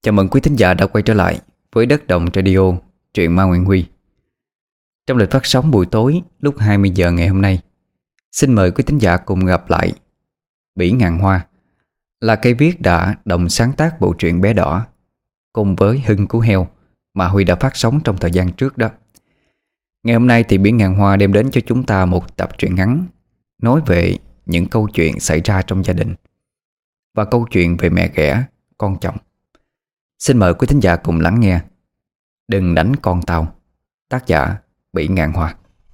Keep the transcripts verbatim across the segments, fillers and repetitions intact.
Chào mừng quý thính giả đã quay trở lại với Đất Đồng Radio, truyện Ma Nguyễn Huy. Trong lịch phát sóng buổi tối lúc hai mươi giờ ngày hôm nay, xin mời quý thính giả cùng gặp lại Bỉ Ngạn Hoa, là cây viết đã đồng sáng tác bộ truyện Bé Đỏ cùng với Hưng Cú Heo mà Huy đã phát sóng trong thời gian trước đó. Ngày hôm nay thì Bỉ Ngạn Hoa đem đến cho chúng ta một tập truyện ngắn nói về những câu chuyện xảy ra trong gia đình và câu chuyện về mẹ ghẻ, con chồng. Xin mời quý thính giả cùng lắng nghe Đừng Đánh Con Tao, tác giả Bỉ Ngạn Hoa.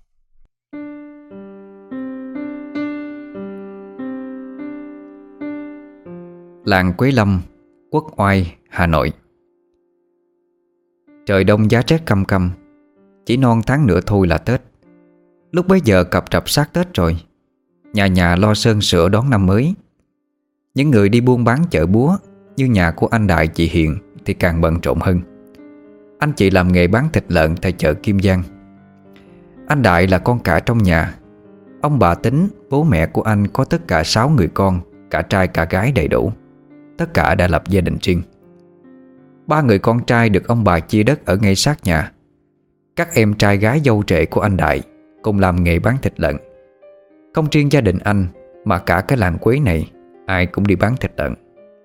Làng Quế Lâm, Quốc Oai, Hà Nội. Trời đông giá rét căm căm, chỉ non tháng nữa thôi là Tết. Lúc bấy giờ cập rập sát Tết rồi, nhà nhà lo sơn sửa đón năm mới. Những người đi buôn bán chợ búa như nhà của anh Đại chị Hiền thì càng bận rộn hơn. Anh chị làm nghề bán thịt lợn tại chợ Kim Giang. Anh Đại là con cả trong nhà. Ông bà Tính, bố mẹ của anh có tất cả sáu người con, cả trai cả gái đầy đủ. Tất cả đã lập gia đình riêng. Ba người con trai được ông bà chia đất ở ngay sát nhà. Các em trai gái dâu rể của anh Đại cùng làm nghề bán thịt lợn. Không riêng gia đình anh mà cả cái làng Quế này ai cũng đi bán thịt lợn.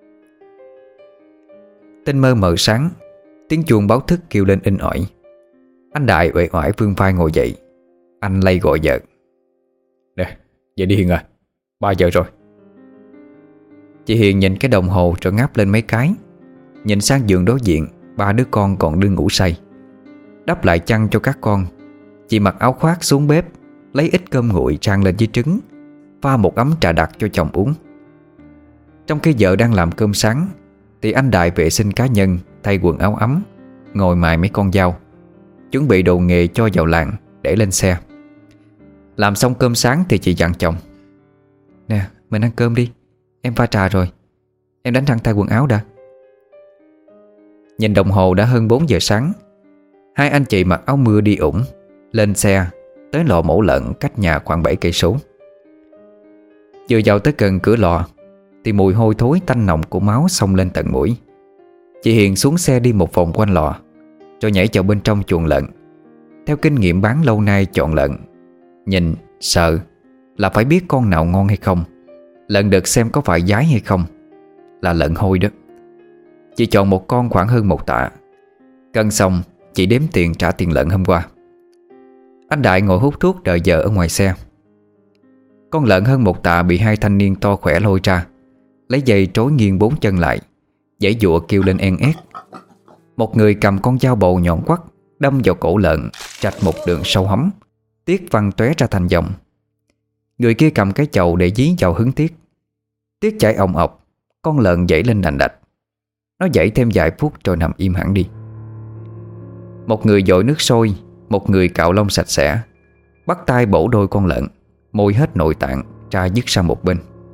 Tinh mơ mờ sáng, tiếng chuông báo thức kêu lên inh ỏi. Anh Đại uể oải vươn vai ngồi dậy. Anh lay gọi vợ: "Nè, dậy đi Hiền à, ba giờ rồi." Chị Hiền nhìn cái đồng hồ rồi ngáp lên mấy cái. Nhìn sang giường đối diện, ba đứa con còn đương ngủ say. Đắp lại chăn cho các con, chị mặc áo khoác xuống bếp, lấy ít cơm nguội rang lên với trứng, pha một ấm trà đặc cho chồng uống. Trong khi vợ đang làm cơm sáng thì anh Đại vệ sinh cá nhân, thay quần áo ấm, ngồi mài mấy con dao, chuẩn bị đồ nghề cho vào làng để lên xe. Làm xong cơm sáng thì chị dặn chồng: "Nè, mình ăn cơm đi, em pha trà rồi, em đánh răng thay quần áo đã." Nhìn đồng hồ đã hơn bốn giờ sáng. Hai anh chị mặc áo mưa đi ủng, lên xe tới lò mổ lợn cách nhà khoảng bảy cây số. Vừa vào tới gần cửa lò thì mùi hôi thối tanh nồng của máu xông lên tận mũi. Chị Hiền xuống xe đi một vòng quanh lò rồi nhảy vào bên trong chuồng lợn. Theo kinh nghiệm bán lâu nay chọn lợn, nhìn, sợ là phải biết con nào ngon hay không, lợn được xem có phải dái hay không, là lợn hôi đó. Chị chọn một con khoảng hơn một tạ. Cân xong chị đếm tiền trả tiền lợn hôm qua. Anh Đại ngồi hút thuốc đợi vợ ở ngoài xe. Con lợn hơn một tạ bị hai thanh niên to khỏe lôi ra, lấy dây trói nghiêng bốn chân lại, giãy giụa kêu lên en ét. Một người cầm con dao bầu nhọn quắt đâm vào cổ lợn, rạch một đường sâu hấm, tiết văng tóe ra thành dòng. Người kia cầm cái chậu để dí vào hứng tiết. Tiết chảy ồng ọc, con lợn giãy lên đành đạch. Nó giãy thêm vài phút rồi nằm im hẳn đi. Một người dội nước sôi, một người cạo lông sạch sẽ, bắt tay bổ đôi con lợn, môi hết nội tạng ra dứt sang một bên.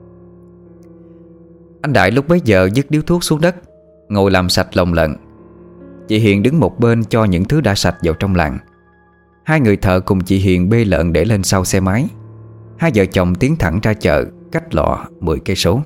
Anh Đại lúc bấy giờ dứt điếu thuốc xuống đất, ngồi làm sạch lồng lợn. Chị Hiền đứng một bên cho những thứ đã sạch vào trong làng. Hai người thợ cùng chị Hiền bê lợn để lên sau xe máy. Hai vợ chồng tiến thẳng ra chợ cách lò mười cây số.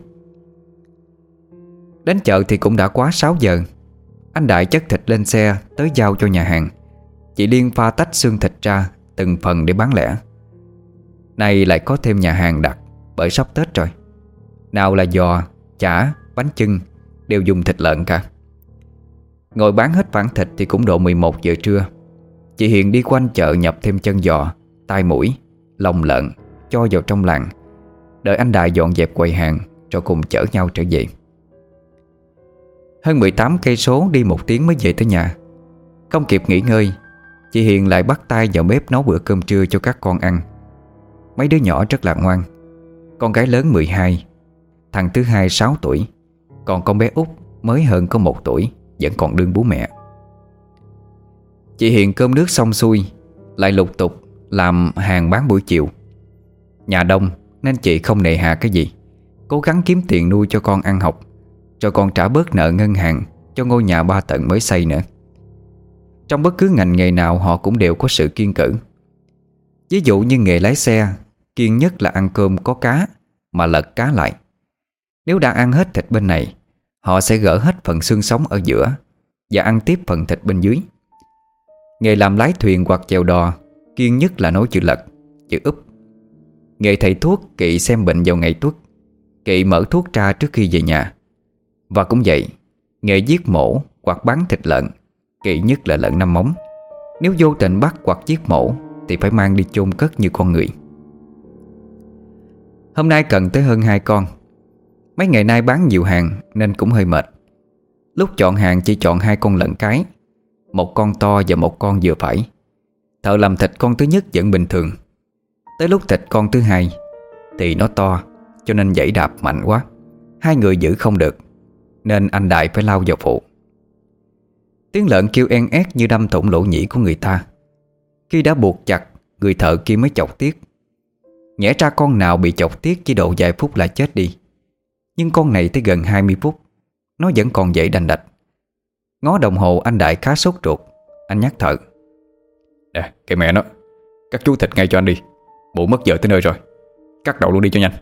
Đến chợ thì cũng đã quá sáu giờ. Anh Đại chất thịt lên xe tới giao cho nhà hàng. Chị Liên pha tách xương thịt ra từng phần để bán lẻ. Này lại có thêm nhà hàng đặt, bởi sắp Tết rồi. Nào là giò, chả, bánh chưng đều dùng thịt lợn cả. Ngồi bán hết ván thịt thì cũng độ mười một giờ trưa. Chị Hiền đi quanh chợ nhập thêm chân giò, tai mũi, lòng lợn cho vào trong làng, đợi anh Đại dọn dẹp quầy hàng rồi cùng chở nhau trở về. Hơn mười tám cây số đi một tiếng mới về tới nhà. Không kịp nghỉ ngơi, chị Hiền lại bắt tay vào bếp nấu bữa cơm trưa cho các con ăn. Mấy đứa nhỏ rất là ngoan. Con gái lớn mười hai, thằng thứ hai sáu tuổi, còn con bé út mới hơn có một tuổi, vẫn còn đương bú mẹ. Chị Hiền cơm nước xong xuôi, lại lục tục làm hàng bán buổi chiều. Nhà đông nên chị không nề hà cái gì, cố gắng kiếm tiền nuôi cho con ăn học, rồi còn trả bớt nợ ngân hàng cho ngôi nhà ba tầng mới xây nữa. Trong bất cứ ngành nghề nào họ cũng đều có sự kiêng cữ. Ví dụ như nghề lái xe, kiêng nhất là ăn cơm có cá mà lật cá lại. Nếu đã ăn hết thịt bên này, họ sẽ gỡ hết phần xương sống ở giữa và ăn tiếp phần thịt bên dưới. Nghề làm lái thuyền hoặc chèo đò kiêng nhất là nấu chữ lật, chữ úp. Nghề thầy thuốc kỵ xem bệnh vào ngày tuất, kỵ mở thuốc ra trước khi về nhà. Và cũng vậy, nghề giết mổ hoặc bán thịt lợn kỵ nhất là lợn năm móng. Nếu vô tình bắt hoặc giết mổ thì phải mang đi chôn cất như con người. Hôm nay cần tới hơn hai con. Mấy ngày nay bán nhiều hàng nên cũng hơi mệt. Lúc chọn hàng chỉ chọn hai con lợn cái, một con to và một con vừa phải. Thợ làm thịt con thứ nhất vẫn bình thường. Tới lúc thịt con thứ hai thì nó to, cho nên giãy đạp mạnh quá, hai người giữ không được, nên anh Đại phải lao vào phụ. Tiếng lợn kêu en ét như đâm thủng lỗ nhĩ của người ta. Khi đã buộc chặt, người thợ kia mới chọc tiết. Nhẽ ra con nào bị chọc tiết chỉ độ vài phút là chết đi, nhưng con này tới gần hai mươi phút nó vẫn còn dậy đành đạch. Ngó đồng hồ anh Đại khá sốt ruột. Anh nhắc thợ: Nè, kệ mẹ nó, cắt chú thịt ngay cho anh đi, bộ mất giờ tới nơi rồi. Cắt đầu luôn đi cho nhanh.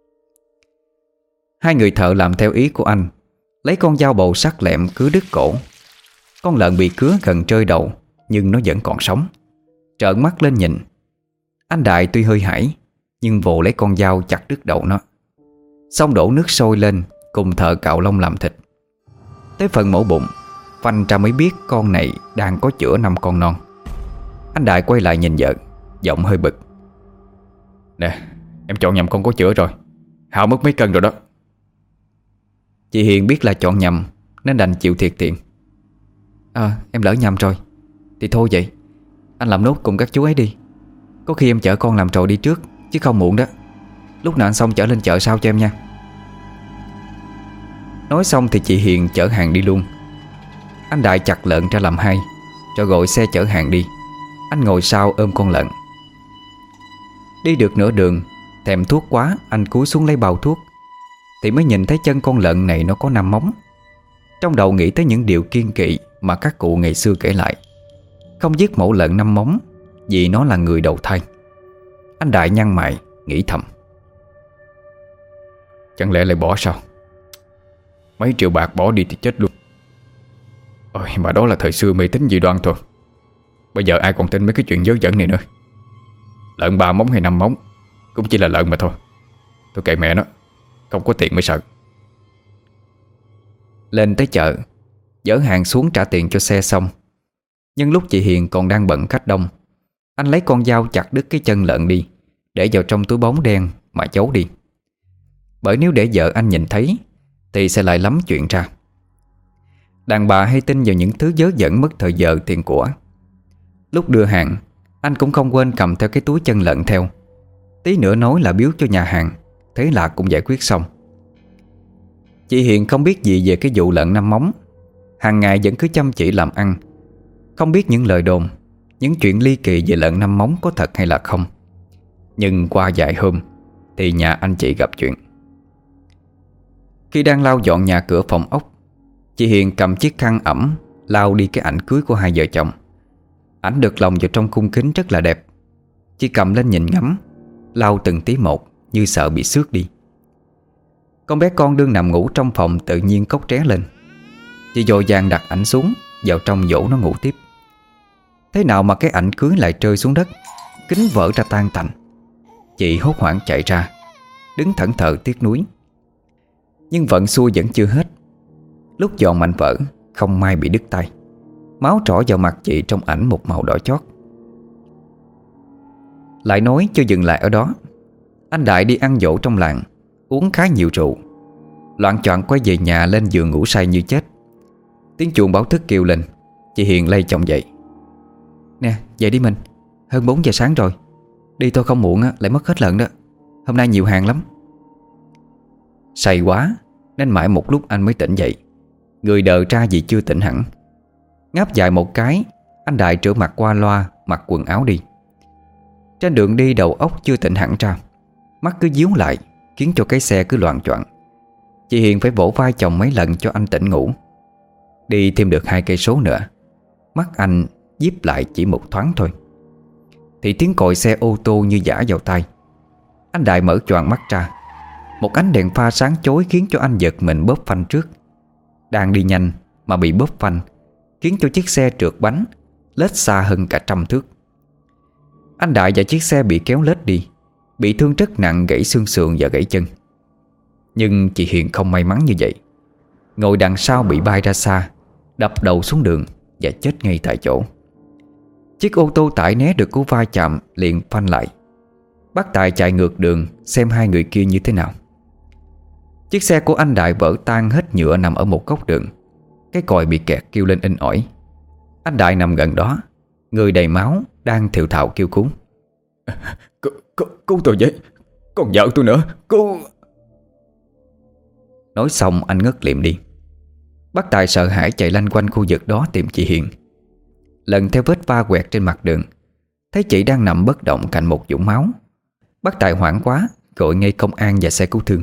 Hai người thợ làm theo ý của anh, lấy con dao bầu sắc lẹm cứa đứt cổ. Con lợn bị cứa gần trơi đầu, nhưng nó vẫn còn sống. Trợn mắt lên nhìn. Anh Đại tuy hơi hãi, nhưng vồ lấy con dao chặt đứt đầu nó. Xong đổ nước sôi lên, cùng thợ cạo lông làm thịt. Tới phần mổ bụng, phanh ra mới biết con này đang có chữa năm con non. Anh Đại quay lại nhìn vợ, giọng hơi bực: Nè, em chọn nhầm con có chữa rồi, Hảo mất mấy cân rồi đó. Chị Hiền biết là chọn nhầm nên đành chịu thiệt tiền. À, em lỡ nhầm rồi. Thì thôi vậy, anh làm nốt cùng các chú ấy đi. Có khi em chở con làm trội đi trước, chứ không muộn đó. Lúc nào anh xong chở lên chợ sau cho em nha. Nói xong thì chị Hiền chở hàng đi luôn. Anh Đại chặt lợn ra làm hai, rồi gọi xe chở hàng đi. Anh ngồi sau ôm con lợn. Đi được nửa đường, thèm thuốc quá, anh cúi xuống lấy bao thuốc, thì mới nhìn thấy chân con lợn này nó có năm móng. Trong đầu nghĩ tới những điều kiêng kỵ mà các cụ ngày xưa kể lại. Không giết mổ lợn năm móng vì nó là người đầu thai. Anh Đại nhăn mày nghĩ thầm: Chẳng lẽ lại bỏ sao? Mấy triệu bạc bỏ đi thì chết luôn. Ôi, mà đó là thời xưa mê tín dị đoan thôi. Bây giờ ai còn tin mấy cái chuyện dớ dẫn này nữa. Lợn ba móng hay năm móng cũng chỉ là lợn mà thôi. Tôi kệ mẹ nó, không có tiền mới sợ. Lên tới chợ, dỡ hàng xuống trả tiền cho xe xong. Nhưng lúc chị Hiền còn đang bận khách đông, anh lấy con dao chặt đứt cái chân lợn đi, để vào trong túi bóng đen mà giấu đi. Bởi nếu để vợ anh nhìn thấy thì sẽ lại lắm chuyện ra. Đàn bà hay tin vào những thứ dớ dẫn mất thời giờ tiền của. Lúc đưa hàng, anh cũng không quên cầm theo cái túi chân lợn theo. Tí nữa nói là biếu cho nhà hàng, thế là cũng giải quyết xong. Chị Hiền không biết gì về cái vụ lợn năm móng. Hàng ngày vẫn cứ chăm chỉ làm ăn, không biết những lời đồn, những chuyện ly kỳ về lợn năm móng có thật hay là không. Nhưng qua vài hôm thì nhà anh chị gặp chuyện. Khi đang lau dọn nhà cửa phòng ốc, chị Hiền cầm chiếc khăn ẩm lau đi cái ảnh cưới của hai vợ chồng. Ảnh được lồng vào trong khung kính rất là đẹp. Chị cầm lên nhìn ngắm, lau từng tí một như sợ bị xước đi. Con bé con đương nằm ngủ trong phòng tự nhiên cốc tré lên. Chị vội vàng đặt ảnh xuống, vào trong dỗ nó ngủ tiếp. Thế nào mà cái ảnh cưới lại rơi xuống đất, kính vỡ ra tan tành. Chị hốt hoảng chạy ra, đứng thẫn thờ tiếc nuối. Nhưng vận xui vẫn chưa hết. Lúc dọn mảnh vỡ, không may bị đứt tay. Máu trỏ vào mặt chị trong ảnh một màu đỏ chót. Lại nói chưa dừng lại ở đó, anh Đại đi ăn dỗ trong làng, uống khá nhiều rượu, loạng choạng quay về nhà lên giường ngủ say như chết. Tiếng chuông báo thức kêu lên. Chị Hiền lay chồng dậy: Nè, dậy đi mình, hơn bốn giờ sáng rồi. Đi thôi không muộn á, lại mất hết lợn đó. Hôm nay nhiều hàng lắm. Say quá nên mãi một lúc anh mới tỉnh dậy. Người đờ ra vì chưa tỉnh hẳn. Ngáp dài một cái, anh Đại rửa mặt qua loa, mặc quần áo đi. Trên đường đi đầu óc chưa tỉnh hẳn ra, mắt cứ díu lại, khiến cho cái xe cứ loạng choạng. Chị Hiền phải vỗ vai chồng mấy lần cho anh tỉnh ngủ. Đi thêm được hai cây số nữa, mắt anh díp lại chỉ một thoáng thôi, thì tiếng còi xe ô tô như giã vào tai. Anh Đại mở choàng mắt ra. Một ánh đèn pha sáng chói khiến cho anh giật mình bóp phanh trước. đang đi nhanh mà bị bóp phanh, khiến cho chiếc xe trượt bánh, lết xa hơn cả trăm thước. Anh Đại và chiếc xe bị kéo lết đi, bị thương rất nặng, gãy xương sườn và gãy chân. Nhưng chị Hiền không may mắn như vậy. Ngồi đằng sau bị bay ra xa, đập đầu xuống đường và chết ngay tại chỗ. Chiếc ô tô tải né được cú va chạm liền phanh lại. Bác Tài chạy ngược đường xem hai người kia như thế nào. Chiếc xe của anh Đại vỡ tan hết nhựa nằm ở một góc đường. Cái còi bị kẹt kêu lên inh ỏi. Anh Đại nằm gần đó, người đầy máu, đang thều thào kêu cứu. Cứu, cứu, cứu tôi với, còn vợ tôi nữa, cứu. Nói xong anh ngất liệm đi. Bác Tài sợ hãi chạy lanh quanh khu vực đó tìm chị Hiền. Lần theo vết va quẹt trên mặt đường, thấy chị đang nằm bất động cạnh một vũng máu. Bác Tài hoảng quá, gọi ngay công an và xe cứu thương.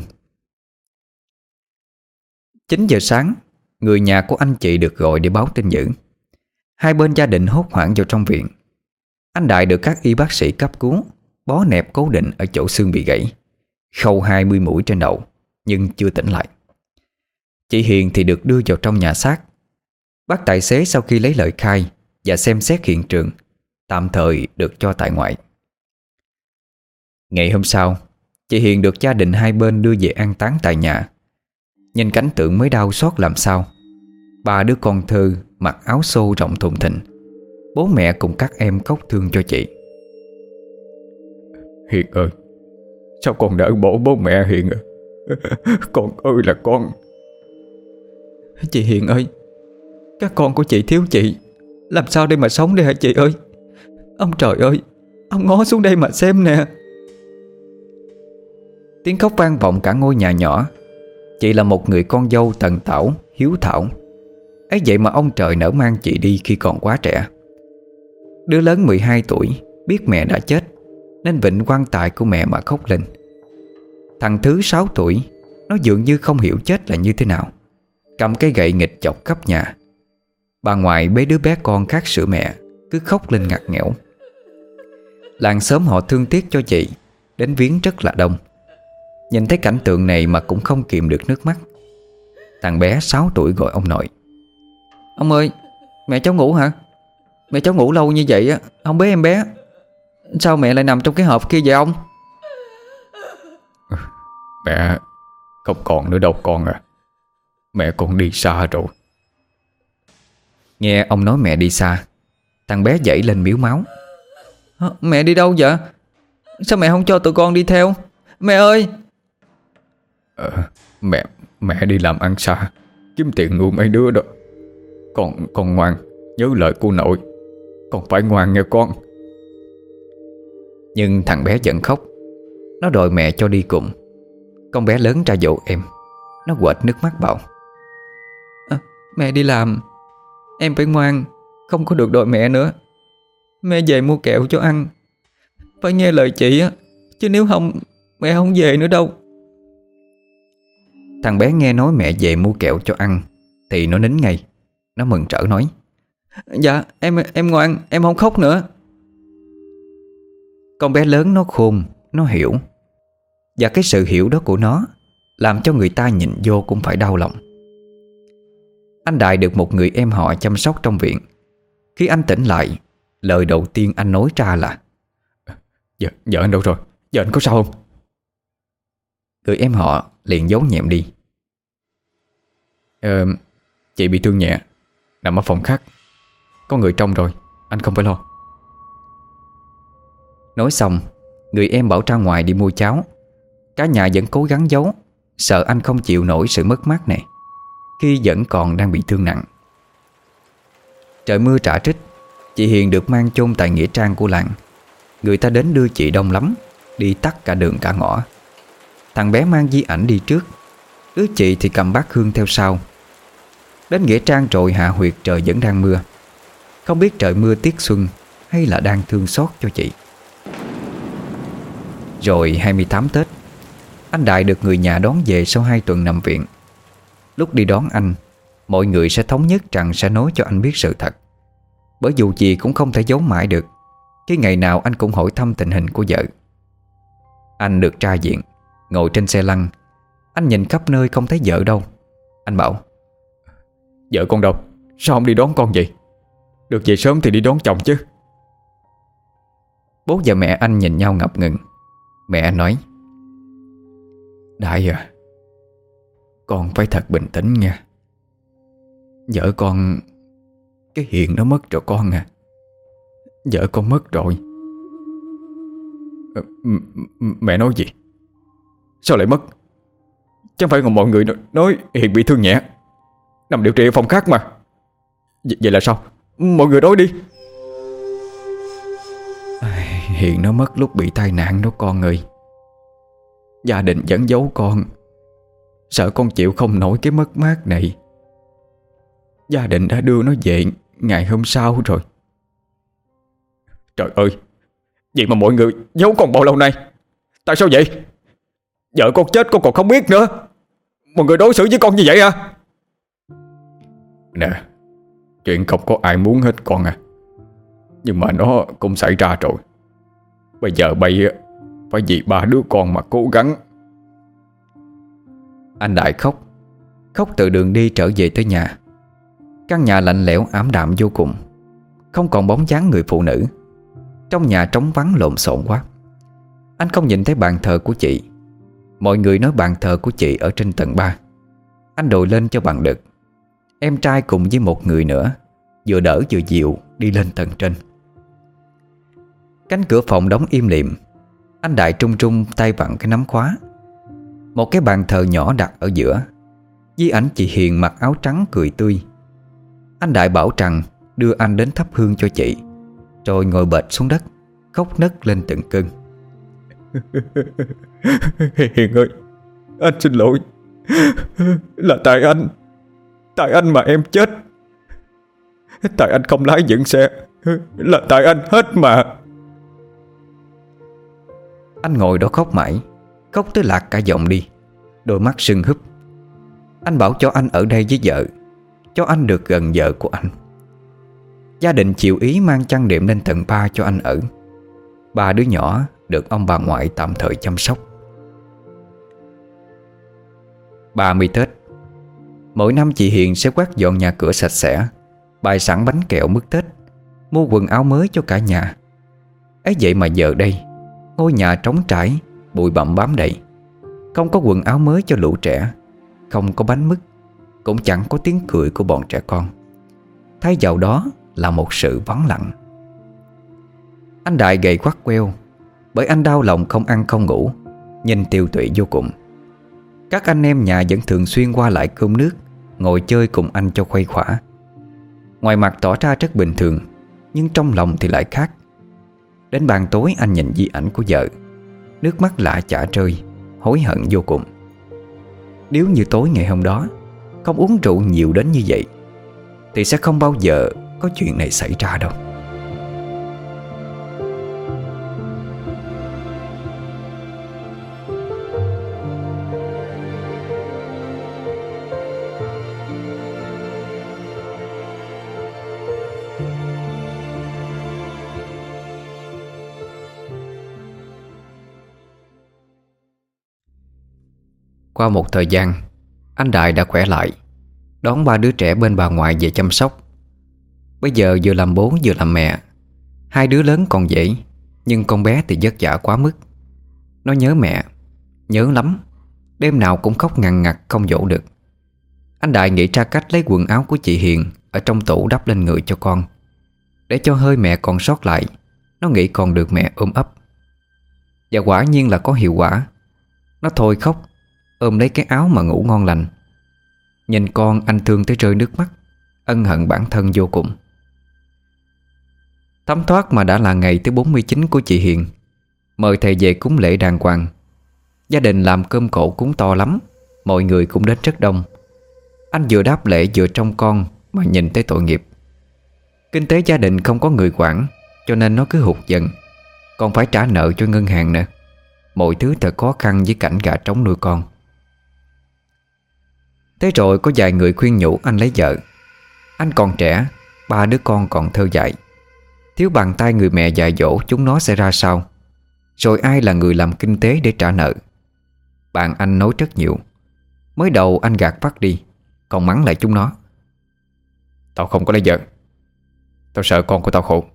Chín giờ sáng, người nhà của anh chị được gọi để báo tin dữ. Hai bên gia đình hốt hoảng vào trong viện. Anh Đại được các y bác sĩ cấp cứu, bó nẹp cố định ở chỗ xương bị gãy, khâu hai mươi mũi trên đầu, nhưng chưa tỉnh lại. Chị Hiền thì được đưa vào trong nhà xác. Bác tài xế sau khi lấy lời khai và xem xét hiện trường, tạm thời được cho tại ngoại. Ngày hôm sau, chị Hiền được gia đình hai bên đưa về an táng tại nhà. Nhìn cảnh tượng mới đau xót làm sao. Ba đứa con thơ mặc áo xô rộng thùng thình, bố mẹ cùng các em khóc thương cho chị. Hiền ơi, sao con đỡ bỏ bố mẹ Hiền à? Con ơi là con. Chị Hiền ơi, các con của chị thiếu chị, làm sao đây mà sống đây hả chị ơi? Ông trời ơi, ông ngó xuống đây mà xem nè. Tiếng khóc vang vọng cả ngôi nhà nhỏ. Chị là một người con dâu tần tảo, hiếu thảo. Ấy vậy mà ông trời nỡ mang chị đi khi còn quá trẻ. Đứa lớn mười hai tuổi biết mẹ đã chết, nên vịnh quan tài của mẹ mà khóc lên. Thằng thứ sáu tuổi, nó dường như không hiểu chết là như thế nào, cầm cái gậy nghịch chọc khắp nhà. Bà ngoại bế đứa bé con khác sữa mẹ, cứ khóc lên ngặt nghẽo. Làng xóm họ thương tiếc cho chị, đến viếng rất là đông. Nhìn thấy cảnh tượng này mà cũng không kìm được nước mắt. Thằng bé sáu tuổi gọi ông nội. Ông ơi, mẹ cháu ngủ hả? Mẹ cháu ngủ lâu như vậy á, không bế em bé. Sao mẹ lại nằm trong cái hộp kia vậy ông? Mẹ không còn nữa đâu con à. Mẹ con đi xa rồi. Nghe ông nói mẹ đi xa, thằng bé dậy lên miếu máu. Mẹ đi đâu vậy? Sao mẹ không cho tụi con đi theo? Mẹ ơi! Ờ, mẹ mẹ đi làm ăn xa, kiếm tiền nuôi mấy đứa đó. Con con ngoan, nhớ lời cô nội. Con phải ngoan nghe con. Nhưng thằng bé vẫn khóc. Nó đòi mẹ cho đi cùng. Con bé lớn ra dỗ em. Nó quệt nước mắt bảo: à, mẹ đi làm, em phải ngoan, không có được đòi mẹ nữa. Mẹ về mua kẹo cho ăn, phải nghe lời chị á, chứ nếu không mẹ không về nữa đâu. Thằng bé nghe nói mẹ về mua kẹo cho ăn thì nó nín ngay. Nó mừng rỡ nói: dạ em em ngoan, em không khóc nữa. Con bé lớn nó khôn, nó hiểu. Và cái sự hiểu đó của nó làm cho người ta nhìn vô cũng phải đau lòng. Anh Đại được một người em họ chăm sóc trong viện. Khi anh tỉnh lại, lời đầu tiên anh nói ra là: Dạ, vợ anh đâu rồi? Vợ anh có sao không? Người em họ liền giấu nhẹm đi. Ờ, chị bị thương nhẹ, nằm ở phòng khác, có người trong rồi, anh không phải lo. Nói xong, người em bảo ra ngoài đi mua cháo. Cả nhà vẫn cố gắng giấu, sợ anh không chịu nổi sự mất mát này khi vẫn còn đang bị thương nặng. Trời mưa rả rích. Chị Hiền được mang chôn tại nghĩa trang của làng. Người ta đến đưa chị đông lắm, đi tắt cả đường cả ngõ. Thằng bé mang di ảnh đi trước, đứa chị thì cầm bát hương theo sau. Đến nghĩa trang rồi hạ huyệt trời vẫn đang mưa. Không biết trời mưa tiết xuân hay là đang thương xót cho chị. Rồi hai mươi tám Tết, anh Đại được người nhà đón về sau hai tuần nằm viện. Lúc đi đón anh, mọi người sẽ thống nhất rằng sẽ nói cho anh biết sự thật. Bởi dù gì cũng không thể giấu mãi được, khi ngày nào anh cũng hỏi thăm tình hình của vợ. Anh được ra viện, ngồi trên xe lăn. Anh nhìn khắp nơi không thấy vợ đâu. Anh bảo: Vợ con đâu? Sao không đi đón con vậy? Được về sớm thì đi đón chồng chứ. Bố và mẹ anh nhìn nhau ngập ngừng. Mẹ anh nói: Đại à, con phải thật bình tĩnh nha. Vợ con, cái Hiền nó mất rồi con à. Vợ con mất rồi. M- m- Mẹ nói gì? Sao lại mất? Chẳng phải còn mọi người nói Hiền bị thương nhẹ, nằm điều trị ở phòng khác mà. V- Vậy là sao? Mọi người nói đi. Hiền nó mất lúc bị tai nạn đó con ơi. Gia đình vẫn giấu con, sợ con chịu không nổi cái mất mát này. Gia đình đã đưa nó về ngày hôm sau rồi. Trời ơi, vậy mà mọi người giấu con bao lâu nay? Tại sao vậy? Vợ con chết con còn không biết nữa. Mọi người đối xử với con như vậy à? Nè, chuyện không có ai muốn hết con à. Nhưng mà nó cũng xảy ra rồi. Bây giờ bây phải vì ba đứa con mà cố gắng. Anh Đại khóc. Khóc từ đường đi trở về tới nhà. Căn nhà lạnh lẽo ảm đạm vô cùng. Không còn bóng dáng người phụ nữ. Trong nhà trống vắng lộn xộn quá. Anh không nhìn thấy bàn thờ của chị. Mọi người nói bàn thờ của chị ở trên tầng ba. Anh đội lên cho bằng được. Em trai cùng với một người nữa vừa đỡ vừa dịu đi lên tầng trên. Cánh cửa phòng đóng im lìm. Anh Đại trung trung tay vặn cái nắm khóa. Một cái bàn thờ nhỏ đặt ở giữa, với ảnh chị Hiền mặc áo trắng cười tươi. Anh Đại bảo rằng đưa anh đến thắp hương cho chị, rồi ngồi bệt xuống đất, khóc nấc lên từng cơn. Hiền ơi, anh xin lỗi. Là tại anh. Tại anh mà em chết. Tại anh không lái dẫn xe. Là tại anh hết mà. Anh ngồi đó khóc mãi, khóc tới lạc cả giọng đi, đôi mắt sưng húp. Anh bảo cho anh ở đây với vợ, cho anh được gần vợ của anh. Gia đình chịu ý mang chăn đệm lên tầng ba cho anh ở. Ba đứa nhỏ được ông bà ngoại tạm thời chăm sóc. ba mươi Tết, mỗi năm chị Hiền sẽ quét dọn nhà cửa sạch sẽ, bày sẵn bánh kẹo mứt Tết, mua quần áo mới cho cả nhà. Ấy vậy mà giờ đây, ngôi nhà trống trải, bụi bặm bám đầy. Không có quần áo mới cho lũ trẻ, không có bánh mứt, cũng chẳng có tiếng cười của bọn trẻ con. Thay vào đó là một sự vắng lặng. Anh Đại gầy quắt queo, bởi anh đau lòng không ăn không ngủ, nhìn tiêu tụy vô cùng. Các anh em nhà vẫn thường xuyên qua lại cơm nước, ngồi chơi cùng anh cho khuây khỏa. Ngoài mặt tỏ ra rất bình thường, nhưng trong lòng thì lại khác. Đến ban tối anh nhìn di ảnh của vợ, nước mắt lã chả rơi, hối hận vô cùng. Nếu như tối ngày hôm đó không uống rượu nhiều đến như vậy, thì sẽ không bao giờ có chuyện này xảy ra đâu. Qua một thời gian, anh Đại đã khỏe lại, đón ba đứa trẻ bên bà ngoại về chăm sóc. Bây giờ vừa làm bố vừa làm mẹ. Hai đứa lớn còn dễ, nhưng con bé thì vất vả quá mức. Nó nhớ mẹ, nhớ lắm. Đêm nào cũng khóc ngằn ngặt không dỗ được. Anh Đại nghĩ ra cách lấy quần áo của chị Hiền ở trong tủ đắp lên người cho con, để cho hơi mẹ còn sót lại, nó nghĩ còn được mẹ ôm ấp. Và quả nhiên là có hiệu quả. Nó thôi khóc, ôm lấy cái áo mà ngủ ngon lành. Nhìn con anh thương tới rơi nước mắt, ân hận bản thân vô cùng. Thấm thoát mà đã là ngày thứ bốn mươi chín của chị Hiền. Mời thầy về cúng lễ đàng hoàng. Gia đình làm cơm cỗ cúng to lắm, mọi người cũng đến rất đông. Anh vừa đáp lễ vừa trông con mà nhìn tới tội nghiệp. Kinh tế gia đình không có người quản, cho nên nó cứ hụt dần, còn phải trả nợ cho ngân hàng nữa. Mọi thứ thật khó khăn với cảnh gà trống nuôi con. Thế rồi có vài người khuyên nhủ anh lấy vợ. Anh còn trẻ, ba đứa con còn thơ dại, thiếu bàn tay người mẹ dạy dỗ chúng nó sẽ ra sao. Rồi ai là người làm kinh tế để trả nợ. Bạn anh nói rất nhiều. Mới đầu anh gạt phát đi, còn mắng lại chúng nó. Tao không có lấy vợ. Tao sợ con của tao khổ.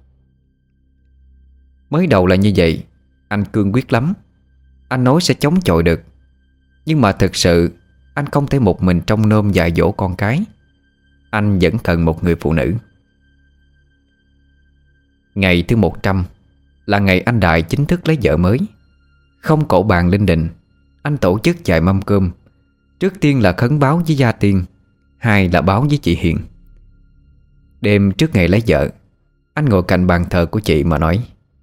Mới đầu là như vậy, anh cương quyết lắm. Anh nói sẽ chống chọi được. Nhưng mà thực sự anh không thể một mình trông nom dạy dỗ con cái. Anh vẫn cần một người phụ nữ. Ngày thứ một trăm là ngày anh Đại chính thức lấy vợ mới. Không cỗ bàn linh đình, anh tổ chức chạy mâm cơm. Trước tiên là khấn báo với gia tiên, hai là báo với chị Hiền. Đêm trước ngày lấy vợ, anh ngồi cạnh bàn thờ của chị mà nói: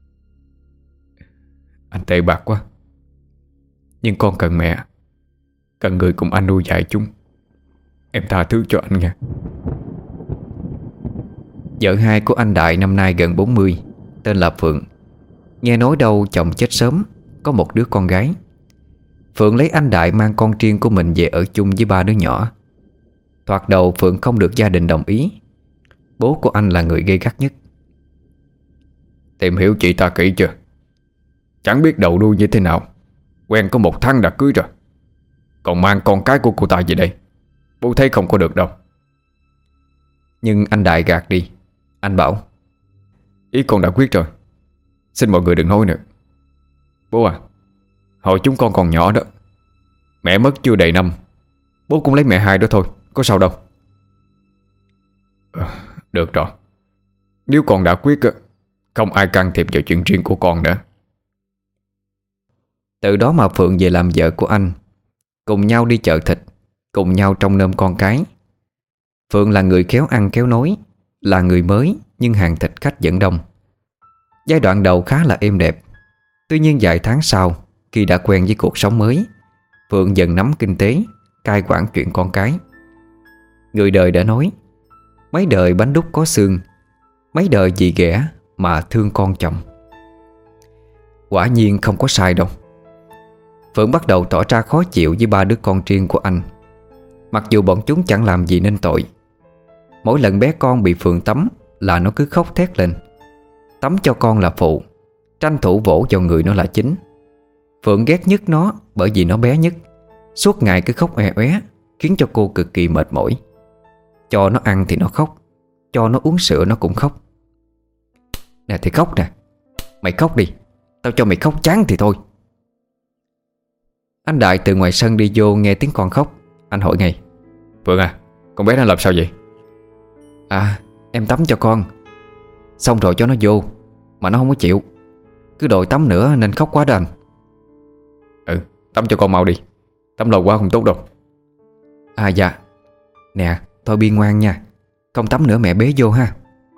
Anh tệ bạc quá, nhưng con cần mẹ, cần người cùng anh nuôi dạy chúng. Em tha thứ cho anh nha. Vợ hai của anh Đại năm nay gần bốn mươi, tên là Phượng. Nghe nói đâu chồng chết sớm, có một đứa con gái. Phượng lấy anh Đại mang con riêng của mình về ở chung với ba đứa nhỏ. Thoạt đầu Phượng không được gia đình đồng ý. Bố của anh là người gay gắt nhất. Tìm hiểu chị ta kỹ chưa? Chẳng biết đầu đuôi như thế nào, quen có một tháng đã cưới rồi, còn mang con cái của cô ta về đây. Bố thấy không có được đâu. Nhưng anh Đại gạt đi. Anh bảo: Ý con đã quyết rồi, xin mọi người đừng nói nữa. Bố à, hồi chúng con còn nhỏ đó, mẹ mất chưa đầy năm, bố cũng lấy mẹ hai đó thôi, có sao đâu. à, Được rồi, nếu con đã quyết, không ai can thiệp vào chuyện riêng của con nữa. Từ đó mà Phượng về làm vợ của anh, cùng nhau đi chợ thịt, cùng nhau trông nom con cái. Phượng là người khéo ăn khéo nói, là người mới nhưng hàng thịt khách vẫn đông. Giai đoạn đầu khá là êm đẹp. Tuy nhiên vài tháng sau, khi đã quen với cuộc sống mới, Phượng dần nắm kinh tế, cai quản chuyện con cái. Người đời đã nói: mấy đời bánh đúc có xương, mấy đời dì ghẻ mà thương con chồng. Quả nhiên không có sai đâu. Phượng bắt đầu tỏ ra khó chịu với ba đứa con riêng của anh. Mặc dù bọn chúng chẳng làm gì nên tội. Mỗi lần bé con bị Phượng tắm là nó cứ khóc thét lên. Tắm cho con là phụ, tranh thủ vỗ vào người nó là chính. Phượng ghét nhất nó bởi vì nó bé nhất, suốt ngày cứ khóc oe oé, khiến cho cô cực kỳ mệt mỏi. Cho nó ăn thì nó khóc, cho nó uống sữa nó cũng khóc. Nè thì khóc nè, mày khóc đi, tao cho mày khóc chán thì thôi. Anh Đại từ ngoài sân đi vô nghe tiếng con khóc. Anh hỏi ngay: Phượng à, con bé nó làm sao vậy? À, em tắm cho con, xong rồi cho nó vô, mà nó không có chịu, cứ đòi tắm nữa nên khóc quá đó anh. Ừ, tắm cho con mau đi, tắm lâu quá không tốt đâu. À dạ. Nè, thôi Bi ngoan nha, không tắm nữa mẹ bế vô ha.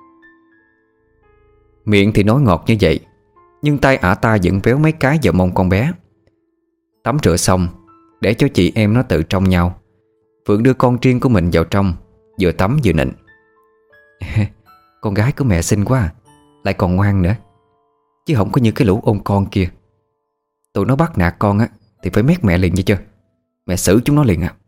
Miệng thì nói ngọt như vậy, nhưng tay ả ta vẫn véo mấy cái vào mông con bé. Tắm rửa xong, để cho chị em nó tự trông nhau, Phượng đưa con riêng của mình vào trong, vừa tắm vừa nịnh: con gái của mẹ xinh quá à, lại còn ngoan nữa, chứ không có như cái lũ ôn con kia. Tụi nó bắt nạt con á thì phải mét mẹ liền như chưa, mẹ xử chúng nó liền à.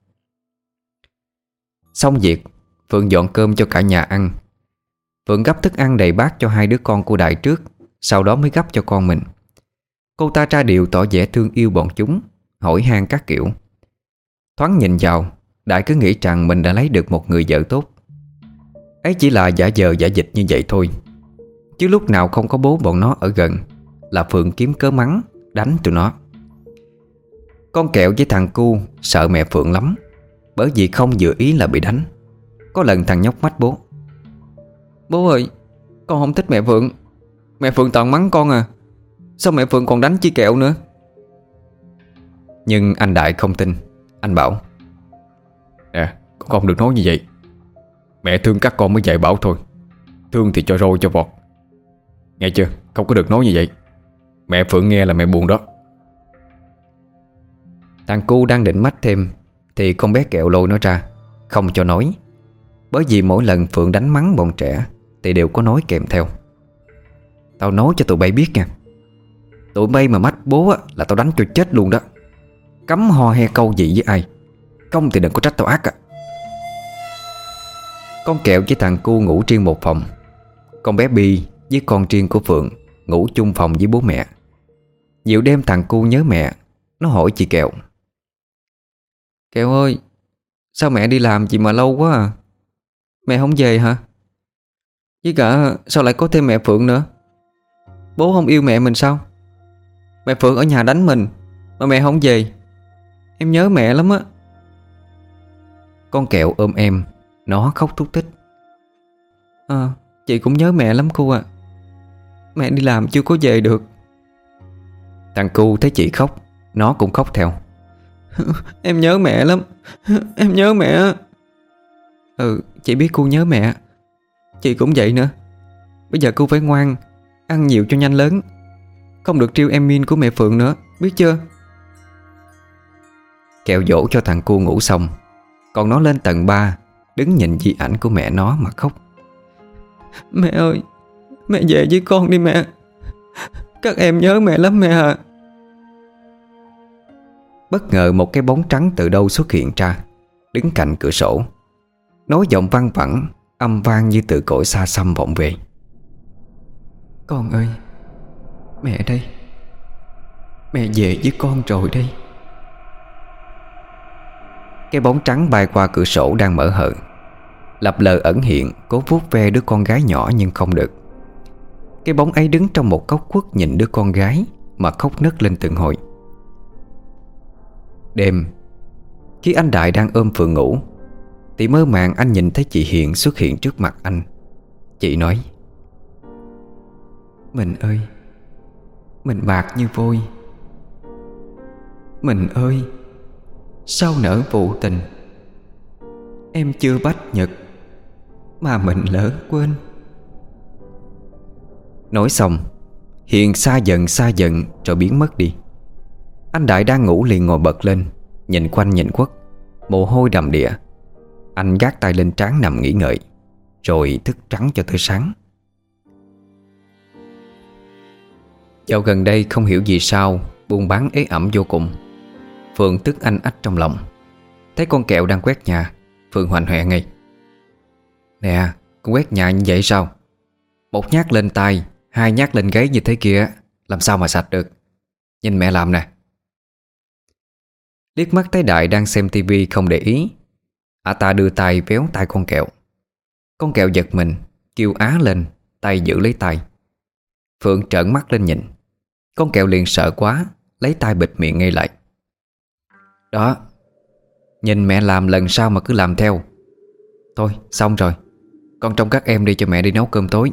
Xong việc, Phượng dọn cơm cho cả nhà ăn. Phượng gấp thức ăn đầy bát cho hai đứa con của Đại trước, sau đó mới gấp cho con mình. Cô ta ra điều tỏ vẻ thương yêu bọn chúng, hỏi han các kiểu. Thoáng nhìn vào, Đại cứ nghĩ rằng mình đã lấy được một người vợ tốt. Ấy chỉ là giả vờ giả dịch như vậy thôi, chứ lúc nào không có bố bọn nó ở gần là Phượng kiếm cớ mắng, đánh tụi nó. Con Kẹo với thằng Cu sợ mẹ Phượng lắm, bởi vì không vừa ý là bị đánh. Có lần thằng nhóc mách bố: bố ơi, con không thích mẹ Phượng, mẹ Phượng toàn mắng con à, sao mẹ Phượng còn đánh chi Kẹo nữa. Nhưng anh Đại không tin. Anh bảo: Nè, con không được nói như vậy. Mẹ thương các con mới dạy bảo thôi, thương thì cho roi cho vọt, nghe chưa, không có được nói như vậy. Mẹ Phượng nghe là mẹ buồn đó. Thằng Cu đang định mách thêm thì con bé Kẹo lôi nó ra, không cho nói. Bởi vì mỗi lần Phượng đánh mắng bọn trẻ thì đều có nói kèm theo: tao nói cho tụi bay biết nha, tụi bay mà mách bố á, là tao đánh cho chết luôn đó. Cấm ho he câu gì với ai, không thì đừng có trách tao ác à. Con Kẹo với thằng Cu ngủ riêng một phòng. Con bé Bi với con riêng của Phượng ngủ chung phòng với bố mẹ. Nhiều đêm thằng Cu nhớ mẹ, nó hỏi chị Kẹo: Kẹo ơi, sao mẹ đi làm chị mà lâu quá à? Mẹ không về hả? Với cả sao lại có thêm mẹ Phượng nữa? Bố không yêu mẹ mình sao? Mẹ Phượng ở nhà đánh mình mà mẹ không về. Em nhớ mẹ lắm á. Con Kẹo ôm em, nó khóc thút thít. À, chị cũng nhớ mẹ lắm cô à. Mẹ đi làm chưa có về được. Thằng cu thấy chị khóc, nó cũng khóc theo. Em nhớ mẹ lắm. Em nhớ mẹ. Ừ, chị biết cô nhớ mẹ. Chị cũng vậy nữa. Bây giờ cô phải ngoan, ăn nhiều cho nhanh lớn, không được trêu em Min của mẹ Phượng nữa, biết chưa? Kẹo dỗ cho thằng cu ngủ xong, còn nó lên tầng ba, đứng nhìn di ảnh của mẹ nó mà khóc. Mẹ ơi, mẹ về với con đi mẹ. Các em nhớ mẹ lắm mẹ à. Bất ngờ một cái bóng trắng từ đâu xuất hiện ra, đứng cạnh cửa sổ, nói giọng văng vẳng, âm vang như từ cõi xa xăm vọng về. Con ơi, mẹ đây. Mẹ về với con rồi đây. Cái bóng trắng bay qua cửa sổ đang mở hờ, lập lờ ẩn hiện, cố vuốt ve đứa con gái nhỏ nhưng không được. Cái bóng ấy đứng trong một góc khuất nhìn đứa con gái mà khóc nấc lên từng hồi. Đêm, khi anh Đại đang ôm Phượng ngủ, thì mơ màng anh nhìn thấy chị Hiền xuất hiện trước mặt anh. Chị nói: Mình ơi, mình bạc như vôi. Mình ơi, sao nỡ phụ tình. Em chưa bách nhật mà mình lỡ quên. Nói xong, Hiền xa dần xa dần rồi biến mất đi. Anh Đại đang ngủ liền ngồi bật lên, nhìn quanh nhìn quất, mồ hôi đầm đìa. Anh gác tay lên trán nằm nghỉ ngợi, rồi thức trắng cho tới sáng. Dạo gần đây không hiểu vì sao buôn bán ế ẩm vô cùng. Phượng tức anh ách trong lòng. Thấy con Kẹo đang quét nhà, Phượng hoành hoẹ ngay: Nè, con quét nhà như vậy sao? Một nhát lên tay, hai nhát lên gáy như thế kia, làm sao mà sạch được? Nhìn mẹ làm nè. Liếc mắt thấy Đại đang xem tivi không để ý, ả ta đưa tay véo tay con Kẹo. Con Kẹo giật mình, kêu á lên, tay giữ lấy tay. Phượng trợn mắt lên nhìn. Con Kẹo liền sợ quá, lấy tay bịt miệng ngay lại. Đó, nhìn mẹ làm lần sau mà cứ làm theo. Thôi xong rồi, con trông các em đi cho mẹ đi nấu cơm tối.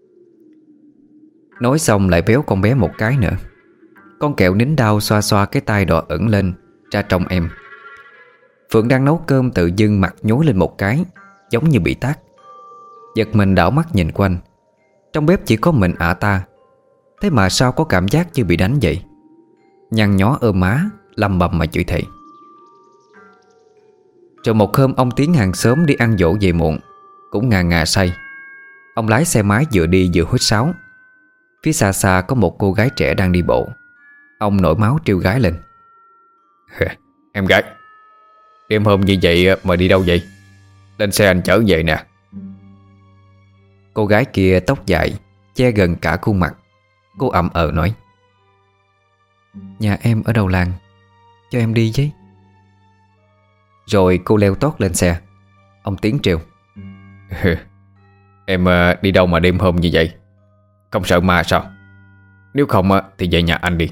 Nói xong lại véo con bé một cái nữa. Con Kẹo nín đau xoa xoa cái tay đỏ ửng lên ra trong em. Phượng đang nấu cơm tự dưng mặt nhối lên một cái, giống như bị tát. Giật mình đảo mắt nhìn quanh. Trong bếp chỉ có mình ả ta. Thế mà sao có cảm giác như bị đánh vậy? Nhăn nhó ôm má, lầm bầm mà chửi thề. Rồi một hôm ông Tiến hàng xóm đi ăn dỗ về muộn, cũng ngà ngà say. Ông lái xe máy vừa đi vừa huýt sáo. Phía xa xa có một cô gái trẻ đang đi bộ. Ông nổi máu trêu gái lên: Em gái, đêm hôm như vậy mà đi đâu vậy? Lên xe anh chở về nè. Cô gái kia tóc dài, che gần cả khuôn mặt. Cô ậm ờ nói: Nhà em ở đầu làng, cho em đi với. Rồi cô leo tót lên xe. Ông Tiến trêu: Em đi đâu mà đêm hôm như vậy? Không sợ ma sao? Nếu không thì về nhà anh đi.